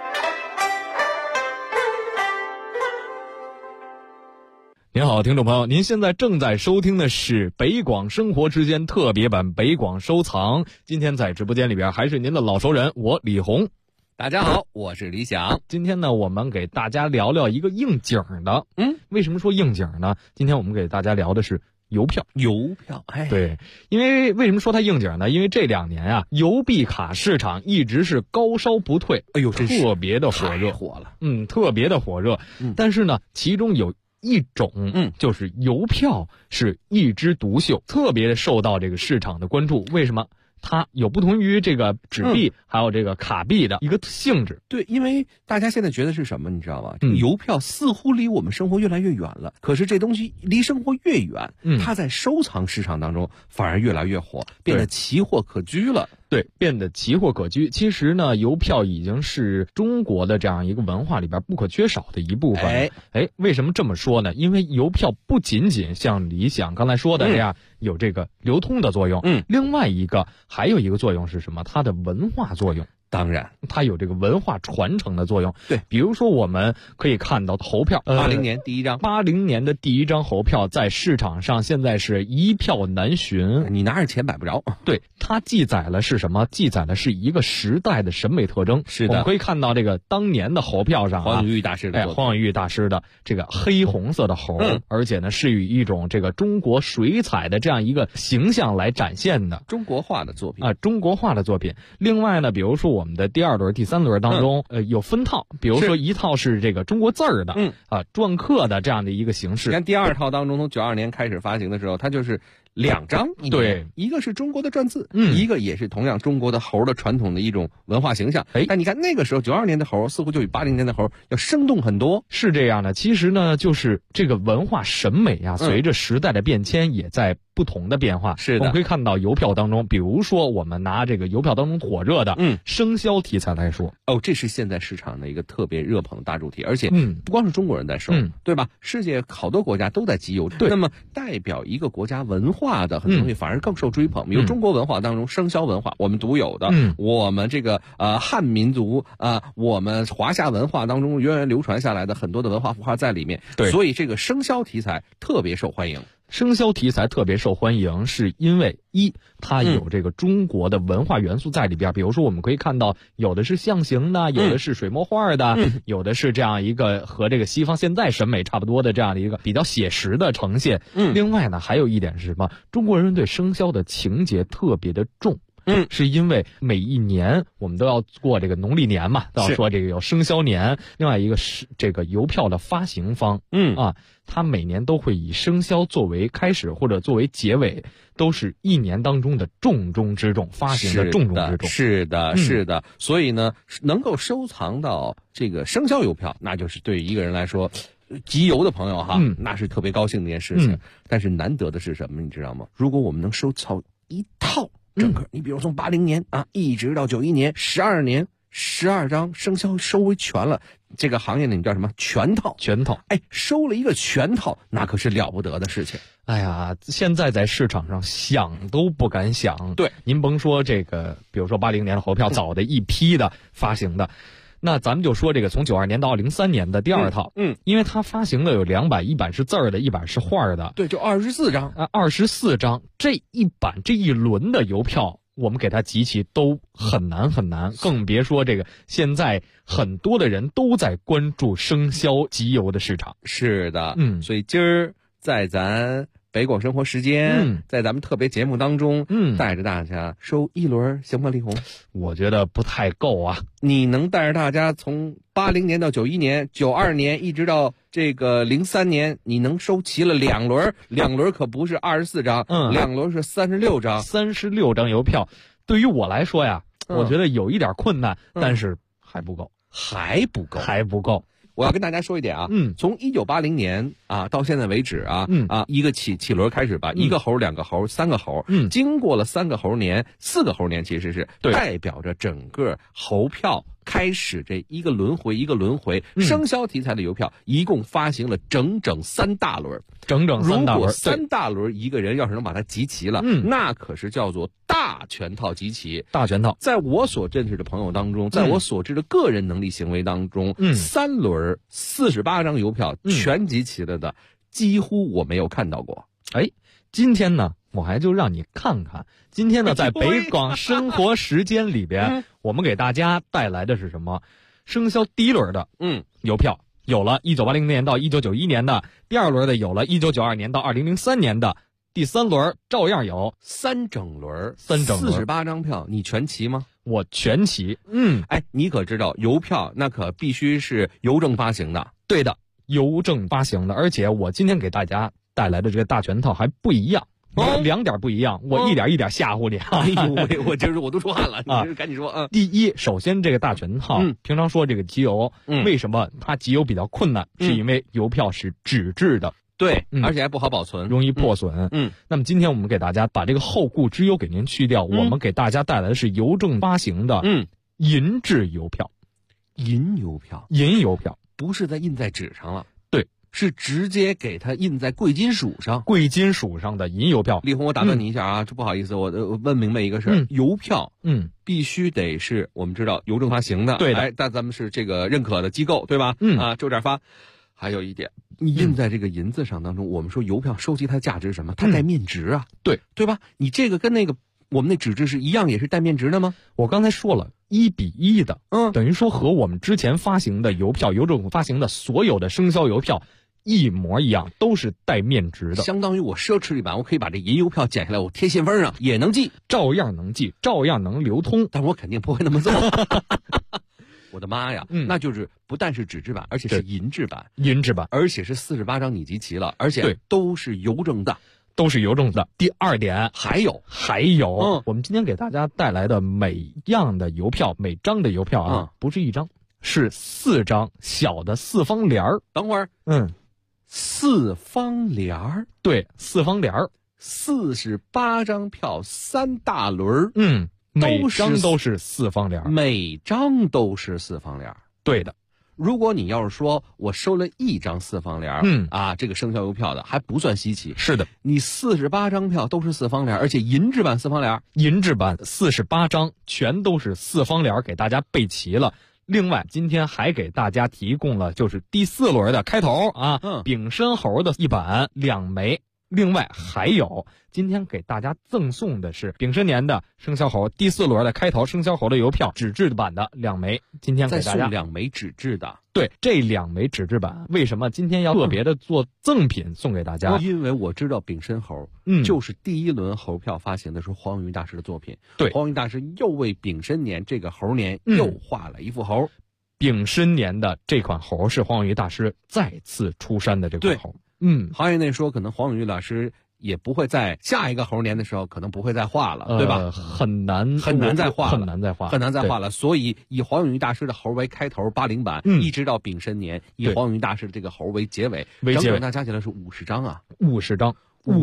您好，听众朋友，您现在正在收听的是北广生活之间特别版北广收藏。今天在直播间里边还是您的老熟人，我李红。
大家好，我是李想。
今天呢，我们给大家聊聊一个应景的。为什么说应景呢？今天我们给大家聊的是邮票。
哎，
对，因为为什么说它应景呢？因为这2年啊，邮币卡市场一直是高烧不退，
哎呦，
特别的火热，
火了，
特别的火热。但是呢，其中有一种，就是邮票是一枝独秀，特别受到这个市场的关注。为什么？它有不同于这个纸币还有这个卡币的一个性质。
对，因为大家现在觉得是什么，你知道吗？这个邮票似乎离我们生活越来越远了，可是这东西离生活越远，它在收藏市场当中反而越来越火，变得奇货可居了。
对，变得奇货可居。其实呢，邮票已经是中国的这样一个文化里边不可缺少的一部分。为什么这么说呢？因为邮票不仅仅像李想刚才说的这样有这个流通的作用，另外一个还有一个作用是什么？它的文化作用。
当然，
它有这个文化传承的作用。
对，
比如说我们可以看到猴票
，80年第一张
，80年的第一张猴票在市场上现在是一票难寻，
你拿着钱买不着。
对，它记载了是什么？记载的是一个时代的审美特征。
是的，
我们可以看到这个当年的猴票上
黄永玉大师的
黄永玉大师的这个黑红色的猴，而且呢是以一种这个中国水彩的这样一个形象来展现的
中国画的作品
中国画的作品。另外呢，比如说我们的第2轮、第3轮当中，有分套，比如说一套是这个中国字儿的，篆刻的这样的一个形式。
你看第2套当中，从92年开始发行的时候，它就是2张，
对，
一个是中国的篆字，一个也是同样中国的猴的传统的一种文化形象。但你看那个时候92年的猴似乎就比80年的猴要生动很多。
是这样的，其实呢，就是这个文化审美啊，随着时代的变迁也在不同的变化。
是的，
我们可以看到邮票当中，比如说我们拿这个邮票当中火热的生肖题材来说，
这是现在市场的一个特别热捧的大主题，而且不光是中国人在收，对吧？世界好多国家都在集邮。对，那么代表一个国家文化的很多东西反而更受追捧。比如中国文化当中，生肖文化我们独有的，我们这个汉民族我们华夏文化当中源远流传下来的很多的文化符号在里面。
对，
所以这个生肖题材特别受欢迎。
生肖题材特别受欢迎，是因为它有这个中国的文化元素在里边。比如说，我们可以看到有的是象形的，有的是水墨画的，有的是这样一个和这个西方现代审美差不多的这样的一个比较写实的呈现。另外呢，还有一点是什么？中国人对生肖的情节特别的重。是因为每一年我们都要过这个农历年嘛，都要说这个有生肖年。另外一个是这个邮票的发行方，它每年都会以生肖作为开始或者作为结尾，都是一年当中的重中之重，发行的重中之重。
是的，是的。所以呢，能够收藏到这个生肖邮票，那就是对于一个人来说，集邮的朋友哈，那是特别高兴的一件事情。但是难得的是什么，你知道吗？如果我们能收藏一套整个，你比如从80年一直到91年，12年，12张生肖收为全了，这个行业呢，你叫什么？全套。收了一个全套，那可是了不得的事情。
哎呀，现在在市场上想都不敢想。
对，
您甭说这个，比如说80年的邮票，早的一批的发行的。那咱们就说这个从92年到03年的第2套，因为它发行的有2版，一版是字儿的，一版是画的，
对，就24张
，24张，这一版这一轮的邮票，我们给它集齐都很难很难，更别说这个现在很多的人都在关注生肖集邮的市场。
是的，所以今儿在咱北广生活时间，在咱们特别节目当中，带着大家收一轮行吗？李红，
我觉得不太够啊。
你能带着大家从80年到91年、92年一直到这个03年，你能收齐了2轮，2轮可不是24张，2轮是36张
，36张邮票。对于我来说呀，我觉得有一点困难，但是还不够。我要跟大家说一点啊，从1980年到现在为止一个起轮开始吧，一个猴、2个猴、3个猴，经过了3个猴年、4个猴年，其实是代表着整个猴票开始这一个轮回一个轮回。生肖题材的邮票一共发行了整整3大轮， 整整3大轮。
如果3大轮一个人要是能把它集齐了，那可是叫做大全套集齐。
大全套，
在我所认识的朋友当中，在我所知的个人能力行为当中，3轮48张邮票全集齐了的，几乎我没有看到过。
今天呢，我还就让你看看。今天呢，在北广生活时间里边，我们给大家带来的是什么？生肖第一轮的邮票有了1980年到1991年的，第2轮的有了1992年到2003年的，第3轮照样有
3整轮48张票，你全齐吗？
我全齐。
你可知道邮票那可必须是邮政发行的。
对的，邮政发行的。而且我今天给大家带来的这个大全套还不一样。2点不一样，我一点一点吓唬你。
哎呦，我今儿我都出汗了，你赶紧说。
第一，首先这个大全套，平常说这个集邮，为什么它集邮比较困难？是因为邮票是纸质的，
对，而且还不好保存，
容易破损。那么今天我们给大家把这个后顾之忧给您去掉，我们给大家带来的是邮政发行的银质邮票。
银邮票不是在印在纸上了。是直接给它印在贵金属上
的银邮票。
李红，我打断你一下啊，这不好意思，我问明白一个事儿，邮票必须得是我们知道邮政发行的，
对的，
但咱们是这个认可的机构，对吧？就这儿发。还有一点，你印在这个银子上当中，我们说邮票收集它的价值是什么？它带面值啊，对吧？你这个跟那个我们那纸质是一样，也是带面值的吗？
我刚才说了，1比1的，等于说和我们之前发行的邮票、邮政发行的所有的生肖邮票
一模一样，都是带面值的，
相当于我奢侈一版，我可以把这银邮票剪下来，我贴信封上也能寄，
照样能寄，照样能流通，
但我肯定不会那么做。我的妈呀，那就是不但是纸质版，而且是银质版，而且是48张你集齐了，而且都是邮政的。
都是邮政的。第二点，
还有，
我们今天给大家带来的每样的邮票，每张的邮票啊，不是一张，是4张小的4方联儿。
等会儿，4方联儿，
对，4方联儿
，48张票，3大轮，
每张都是4方联儿，
每张都是4方联儿，
对的。
如果你要是说我收了1张4方联，这个生肖邮票的还不算稀奇。
是的，
你48张票都是4方联，而且银质版4方联，
银质版48张全都是4方联，给大家备齐了。另外，今天还给大家提供了就是第4轮的开头啊，丙申猴的1版2枚。另外还有，今天给大家赠送的是丙申年的生肖猴第4轮的开头生肖猴的邮票纸质版的2枚。今天给大家
再送2枚纸质的。
对，这2枚纸质版为什么今天要特别的做赠品送给大家？
因为我知道丙申猴，就是第1轮猴票发行的时候黄永玉大师的作品。
对，
黄永玉大师又为丙申年这个猴年又画了一副猴。
丙申年的这款猴是黄永玉大师再次出山的这款猴。
行业内说，可能黄永玉老师也不会在下一个猴年的时候，可能不会再画了，对吧？
很难
再画
了。
所以以黄永玉大师的猴为开头80版，一直到丙申年，以黄永玉大师的这个猴为结尾，整整加起来是50张啊
，50张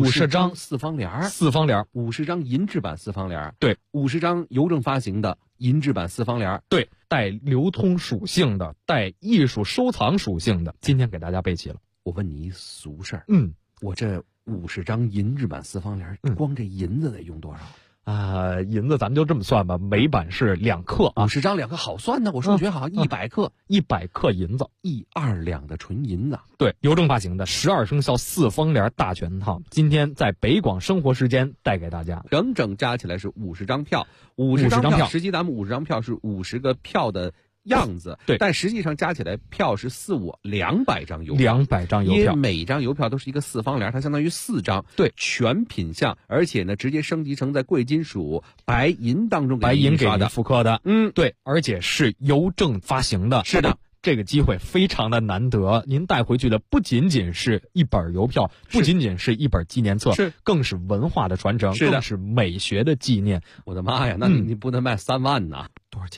4方联，50张银质版4方联，
对
，50张邮政发行的银质版4方联，
对，带流通属性的，带艺术收藏属性的，今天给大家备齐了。
我问你一俗事儿，我这50张银质版4方联，光这银子得用多少？
银子咱们就这么算吧，每版是2克啊
，50张2克好算呢。我数学好，100克
，100克银子
，1-2两的纯银子。
对，邮政发行的12生肖4方联大全套，今天在北广生活时间带给大家，
整整加起来是50张票，50张票，实际咱们50张票是50个票的样子，
对，
但实际上加起来票是200张邮票
，200张邮票，
因为每张邮票都是一个4方联，它相当于4张，
对，
全品相，而且呢直接升级成在贵金属白银当中
白银给
你
复刻的，对，而且是邮政发行的，
是的。
这个机会非常的难得，您带回去的不仅仅是一本邮票，不仅仅是一本纪念册，更是文化的传承，更是美学的纪念。
我的妈呀，那你不能卖3万呐？多少钱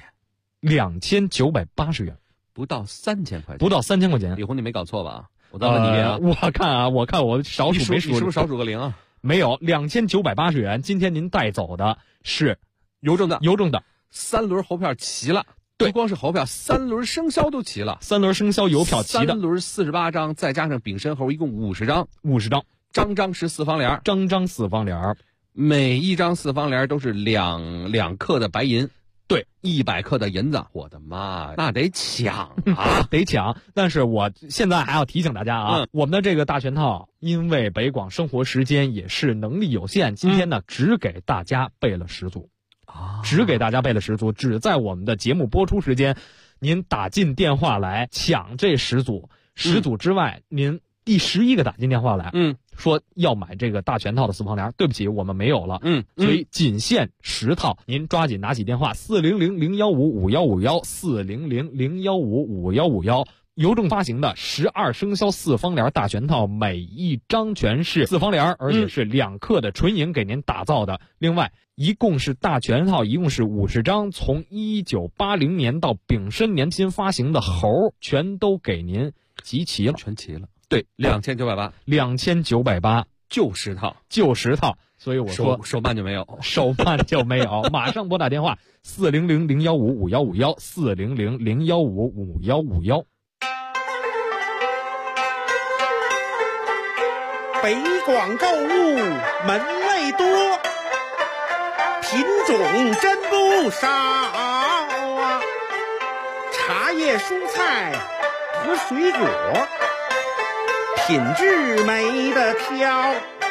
？2980元，
不到3000块钱，
不到3000块钱。
李红，你没搞错吧？我再问你一遍啊！
我看我少数没数，
你是不是少数个0啊？
没有，2980元。今天您带走的是
邮政的
3
轮猴票齐了。对，不光是猴票，3轮生肖都齐了
，3轮生肖邮票齐的
，3轮48张，再加上丙申猴，一共50张，张张是4方联，
张4方联，
每一张4方联都是2克的白银，
对
，100克的银子，我的妈，那得抢啊，
得抢！但是我现在还要提醒大家啊，我们的这个大全套，因为北广生活时间也是能力有限，今天呢只给大家备了10组。只给大家备了10组，只在我们的节目播出时间，您打进电话来抢这10组，10组之外，您第11个打进电话来，说要买这个大全套的4方联，对不起，我们没有了，所以仅限10套，您抓紧拿起电话400-015-5151，400-015-5151，邮政发行的12生肖4方联大全套，每一张全是4方联，而且是2克的纯银给您打造的。另外，一共是大全套，一共是50张，从1980年到丙申年新发行的猴，全都给您集齐了，
全齐了。
对
，2980，就10套，
所以我说
手办就没有，
马上拨打电话400-015-5151，400-015-5151。
北广购物门类多，品种真不少啊！茶叶、蔬菜和水果，品质没得挑。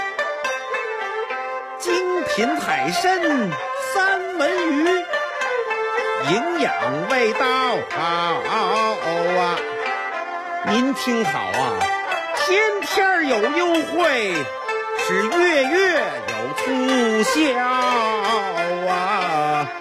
精品海参、三文鱼，营养味道好啊！您听好啊！ 天天有优惠，是月月有促销啊！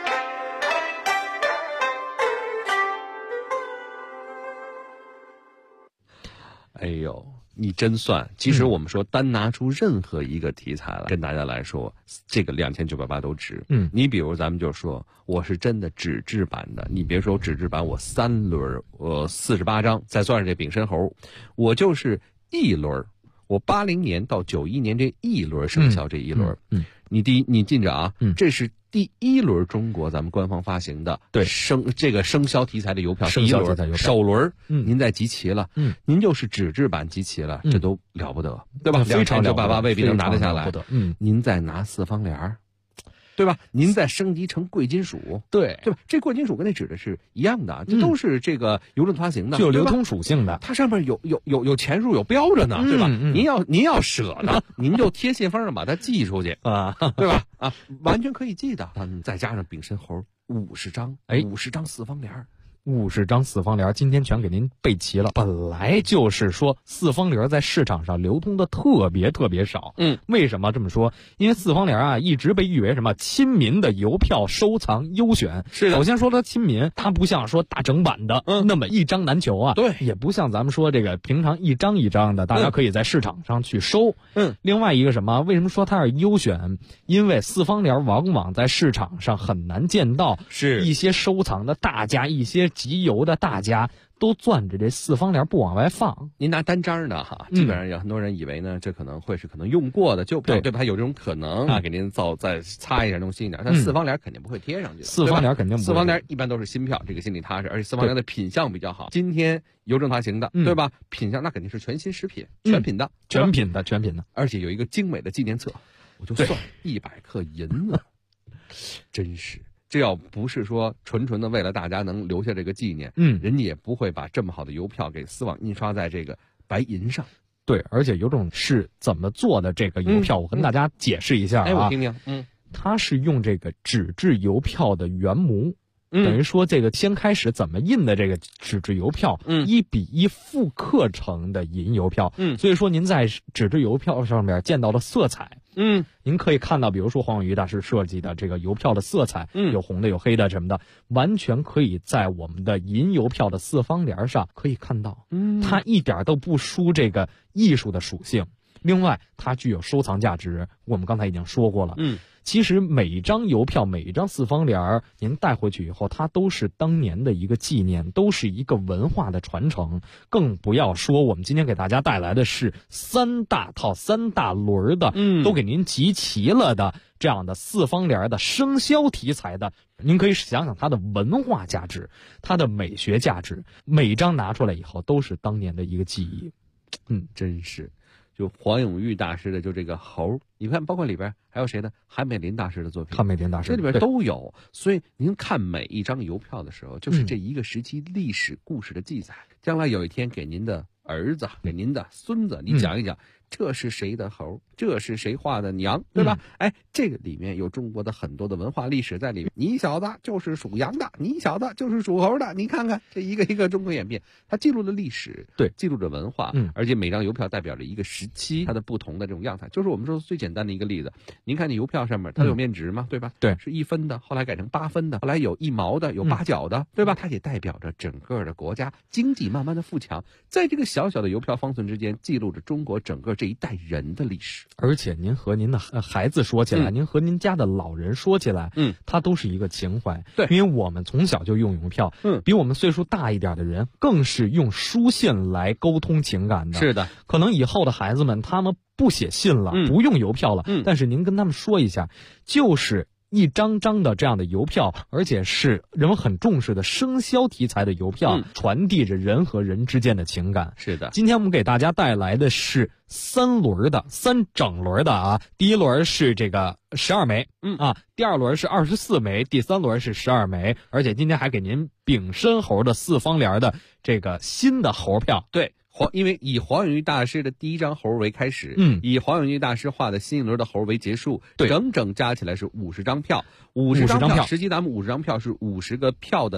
哎呦，你真算！其实我们说单拿出任何一个题材来跟大家来说，这个2988都值。你比如咱们就说，我是真的纸质版的，你别说纸质版，我3轮，我48张，再算上这丙申猴，我就是1轮。我80年到91年这1轮生效这1轮，你记着啊，这是第1轮中国咱们官方发行的这个生肖题材的邮票，第1轮首轮，您再集齐了，您就是纸质版集齐了，这都了不得，对吧？
非常
2988未必能拿得下来，您再拿4方联，对吧？您再升级成贵金属，对吧？这贵金属跟那纸的是一样的，这都是这个邮政发行的，
具有流通属性的。
它上面有钱数有标着呢，对吧？您要舍呢，您就贴信封上把它寄出去啊，对吧？啊，完全可以寄的。再加上丙申猴50张，50张4方联。
50张4方联，今天全给您备齐了。本来就是说4方联在市场上流通的特别少。为什么这么说？因为4方联啊，一直被誉为什么亲民的邮票收藏优选。是的。首先说它亲民，它不像说大整版的那么一张难求啊。对。也不像咱们说这个平常一张一张的，大家可以在市场上去收。另外一个什么？为什么说它是优选？因为4方联往往在市场上很难见到，是一些收藏的大家，一些集邮的大家都攥着这4方联不往外放。
您拿单张的哈，基本上有很多人以为呢，这可能会是用过的旧票，对吧？有这种可能啊，给您再擦一下，弄新一点。但4方联肯定不会贴上去的
，4方联肯定不会。
4方联一般都是新票，这个心里踏实，而且4方联的品相比较好。今天邮政发行的，对吧？品相那肯定是全新食品，全品的，
全品的，
而且有一个精美的纪念册，我就算100克银了，真是。这要不是说纯的为了大家能留下这个纪念，人家也不会把这么好的邮票给丝网印刷在这个白银上。
对，而且邮政是怎么做的这个邮票，我跟大家解释一下啊。
我听听。
它是用这个纸质邮票的原模。等于说这个先开始怎么印的这个纸质邮票，1比1复刻成的银邮票。所以说您在纸质邮票上面见到的色彩，您可以看到，比如说黄永玉大师设计的这个邮票的色彩，有红的有黑的什么的，完全可以在我们的银邮票的4方联上可以看到，它一点都不输这个艺术的属性。另外，它具有收藏价值，我们刚才已经说过了。其实每一张邮票，每一张4方联，您带回去以后，它都是当年的一个纪念，都是一个文化的传承。更不要说我们今天给大家带来的是3大套、3大轮的，都给您集齐了的这样的4方联的生肖题材的。您可以想想它的文化价值，它的美学价值，每一张拿出来以后都是当年的一个记忆。
真是。就黄永玉大师的就这个猴，你看包括里边还有谁呢？韩美林大师的作品，
韩美林大师
这里边都有。所以您看每一张邮票的时候，就是这一个时期历史故事的记载。将来有一天给您的儿子、给您的孙子，你讲一讲，这是谁的猴，这是谁画的娘，对吧？这个里面有中国的很多的文化历史在里面。你小子就是属羊的，你小子就是属猴的，你看看这一个一个中国演变，它记录了历史，对，记录着文化，而且每张邮票代表着一个时期，它的不同的这种样态。就是我们说最简单的一个例子，您看那邮票上面它有面值嘛，对吧？对，是1分的，后来改成8分的，后来有1毛的，有8角的，对吧？它也代表着整个的国家经济慢慢的富强，在这个小小的邮票方寸之间，记录着中国整个这一代人的历史。
而且您和您的孩子说起来，您和您家的老人说起来，它都是一个情怀。对，因为我们从小就用邮票，比我们岁数大一点的人更是用书信来沟通情感的。是的，可能以后的孩子们他们不写信了，不用邮票了，但是您跟他们说一下，就是一张张的这样的邮票，而且是人们很重视的生肖题材的邮票，传递着人和人之间的情感。是的，今天我们给大家带来的是3轮的3整轮的啊，第1轮是这个12枚，第2轮是24枚，第3轮是12枚，而且今天还给您丙申猴的4方联的这个新的猴票。
对。因为以黄永玉大师的第1张猴为开始，以黄永玉大师画的新一轮的猴为结束，整整加起来是50张票，50张票，实际咱们50张票是50个票的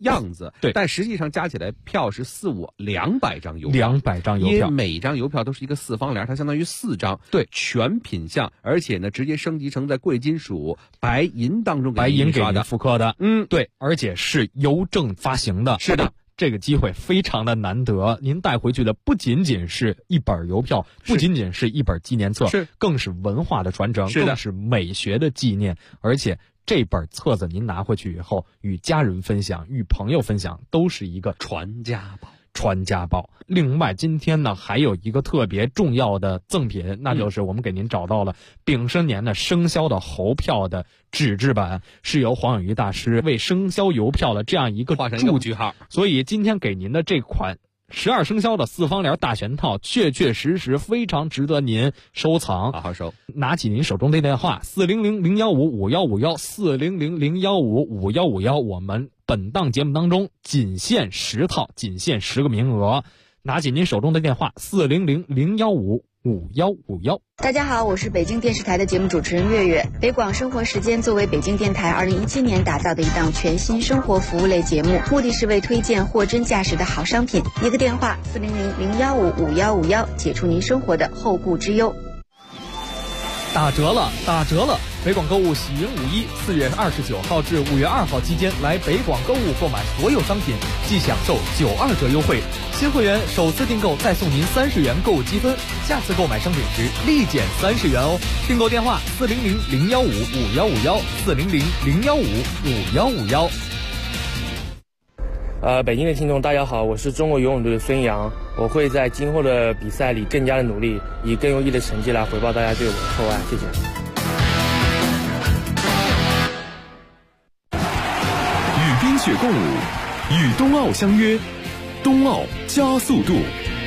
样子，
对，
但实际上加起来票是200张邮票
，200张邮票，
因为每张邮票都是一个4方联，它相当于4张，
对，
全品项，而且呢直接升级成在贵金属、白银当中
白银给
您
复刻的，对，而且是邮政发行的，
是的。
这个机会非常的难得，您带回去的不仅仅是一本邮票，不仅仅是一本纪念册，更是文化的传承，更是美学的纪念。而且这本册子您拿回去以后，与家人分享，与朋友分享，都是一个传家宝。另外，今天呢还有一个特别重要的赠品，那就是我们给您找到了丙申年的生肖的猴票的纸质版，是由黄永瑜大师为生肖邮票的这样一个
画上一个句号。
所以今天给您的这款12生肖的4方联大全套，确确实实非常值得您收藏，
好好收。
拿起您手中的电话400-015-5151，400-015-5151，我们本档节目当中仅限10套，仅限10个名额。拿起您手中的电话400-015-5151。
大家好，我是北京电视台的节目主持人月月。北广生活时间作为北京电台2017年打造的一档全新生活服务类节目，目的是为推荐货真价实的好商品。一个电话400-015-5151，解除您生活的后顾之忧。
打折了！北广购物喜迎5·1，4月29号至5月2号期间来北广购物购买所有商品，即享受92折优惠。新会员首次订购再送您30元购物积分，下次购买商品时立减30元哦。订购电话400-015-5151，400-015-5151。
北京的听众大家好，我是中国游泳队的孙杨，我会在今后的比赛里更加的努力，以更优异的成绩来回报大家对我的厚爱，谢谢。
与冰雪共舞，与冬奥相约，冬奥加速度。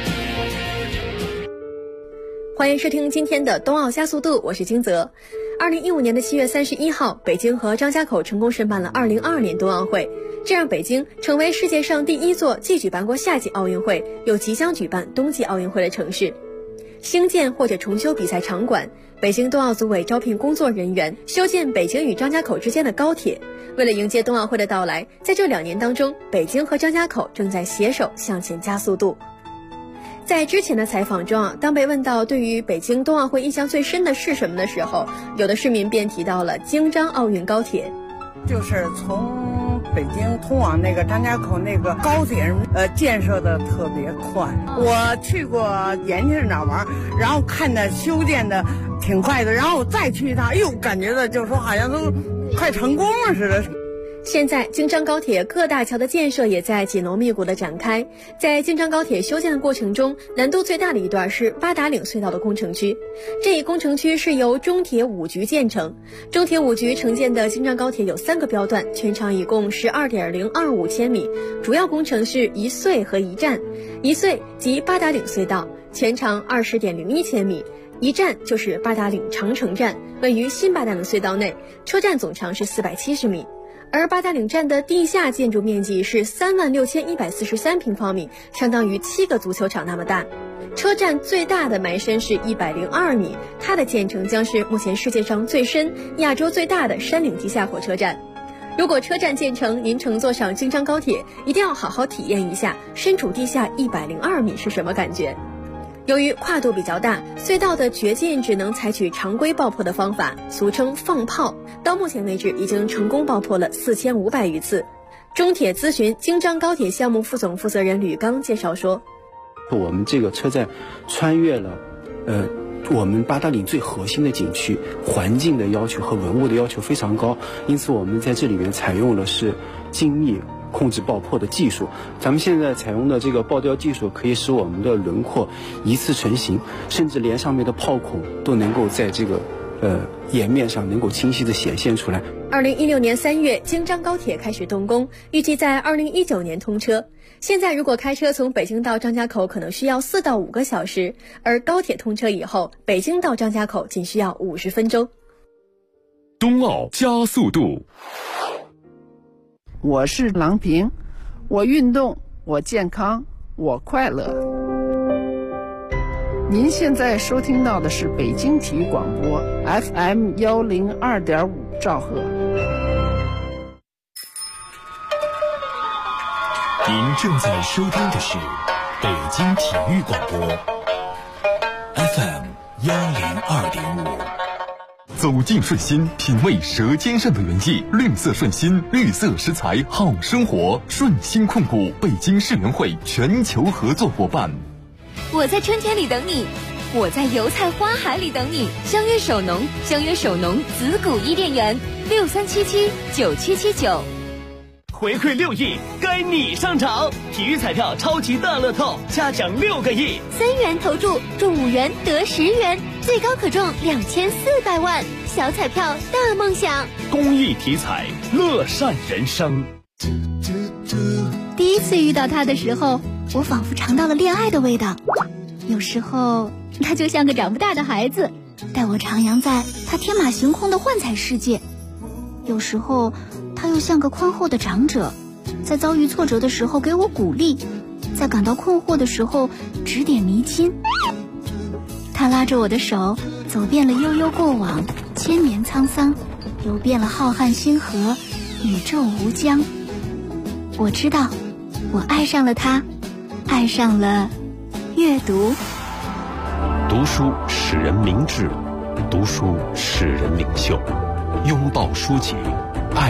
欢迎收听今天的冬奥加速度，我是金泽。2015年的7月31号，北京和张家口成功申办了2022年冬奥会，这让北京成为世界上第一座既举办过夏季奥运会，又即将举办冬季奥运会的城市。兴建或者重修比赛场馆，北京冬奥组委招聘工作人员，修建北京与张家口之间的高铁。为了迎接冬奥会的到来，在这2年当中，北京和张家口正在携手向前加速度。在之前的采访中当被问到对于北京冬奥会印象最深的是什么的时候，有的市民便提到了京张奥运高铁。
就是从北京通往那个张家口那个高铁，建设的特别快。我去过延庆那玩，然后看着修建的挺快的，然后我再去一趟，哎呦，感觉的就是说好像都快成功了似的。
现在京张高铁各大桥的建设也在紧锣密鼓的展开。在京张高铁修建的过程中，难度最大的一段是八达岭隧道的工程区。这一工程区是由中铁5局建成。中铁5局承建的京张高铁有3个标段，全长一共12.025千米，主要工程是一隧和一站。一隧即八达岭隧道，全长20.01千米。一站就是八达岭长城站，位于新八达岭隧道内，车站总长是470米。而八达岭站的地下建筑面积是36143平方米，相当于7个足球场那么大。车站最大的埋深是102米，它的建成将是目前世界上最深、亚洲最大的山岭地下火车站。如果车站建成，您乘坐上京张高铁，一定要好好体验一下身处地下102米是什么感觉。由于跨度比较大，隧道的掘进只能采取常规爆破的方法，俗称放炮。到目前为止，已经成功爆破了4500余次。中铁咨询京张高铁项目副总负责人吕刚介绍说，
我们这个车站穿越了我们八达岭最核心的景区，环境的要求和文物的要求非常高，因此我们在这里面采用的是精密控制爆破的技术。咱们现在采用的这个爆雕技术可以使我们的轮廓一次成型，甚至连上面的炮孔都能够在这个岩面上能够清晰地显现出来。
2016年3月，京张高铁开始动工，预计在2019年通车。现在如果开车从北京到张家口可能需要4到5个小时，而高铁通车以后，北京到张家口仅需要50分钟。
冬奥加速度。
我是郎平，我运动，我健康，我快乐。您现在收听到的是北京体育广播 FM 102.5兆赫。
您正在收听的是北京体育广播 FM 102.5。
走进顺心，品味舌尖上的原意。绿色顺心，绿色食材好生活。顺心控股北京世联会全球合作伙伴。
我在春天里等你，我在油菜花海里等你。相约首农，相约首农子谷伊甸园，63779779。
回馈6亿，该你上场！体育彩票超级大乐透，嘉奖6个亿
，3元投注中5元得10元，最高可中2400万。小彩票大梦想，
公益体彩，乐善人生。
第一次遇到他的时候，我仿佛尝到了恋爱的味道。有时候他就像个长不大的孩子，带我徜徉在他天马行空的幻彩世界。有时候他又像个宽厚的长者，在遭遇挫折的时候给我鼓励，在感到困惑的时候指点迷津。他拉着我的手，走遍了悠悠过往，千年沧桑，游遍了浩瀚星河，宇宙无疆。我知道，我爱上了他，爱上了阅读。
读书使人明智，读书使人领袖。拥抱书籍，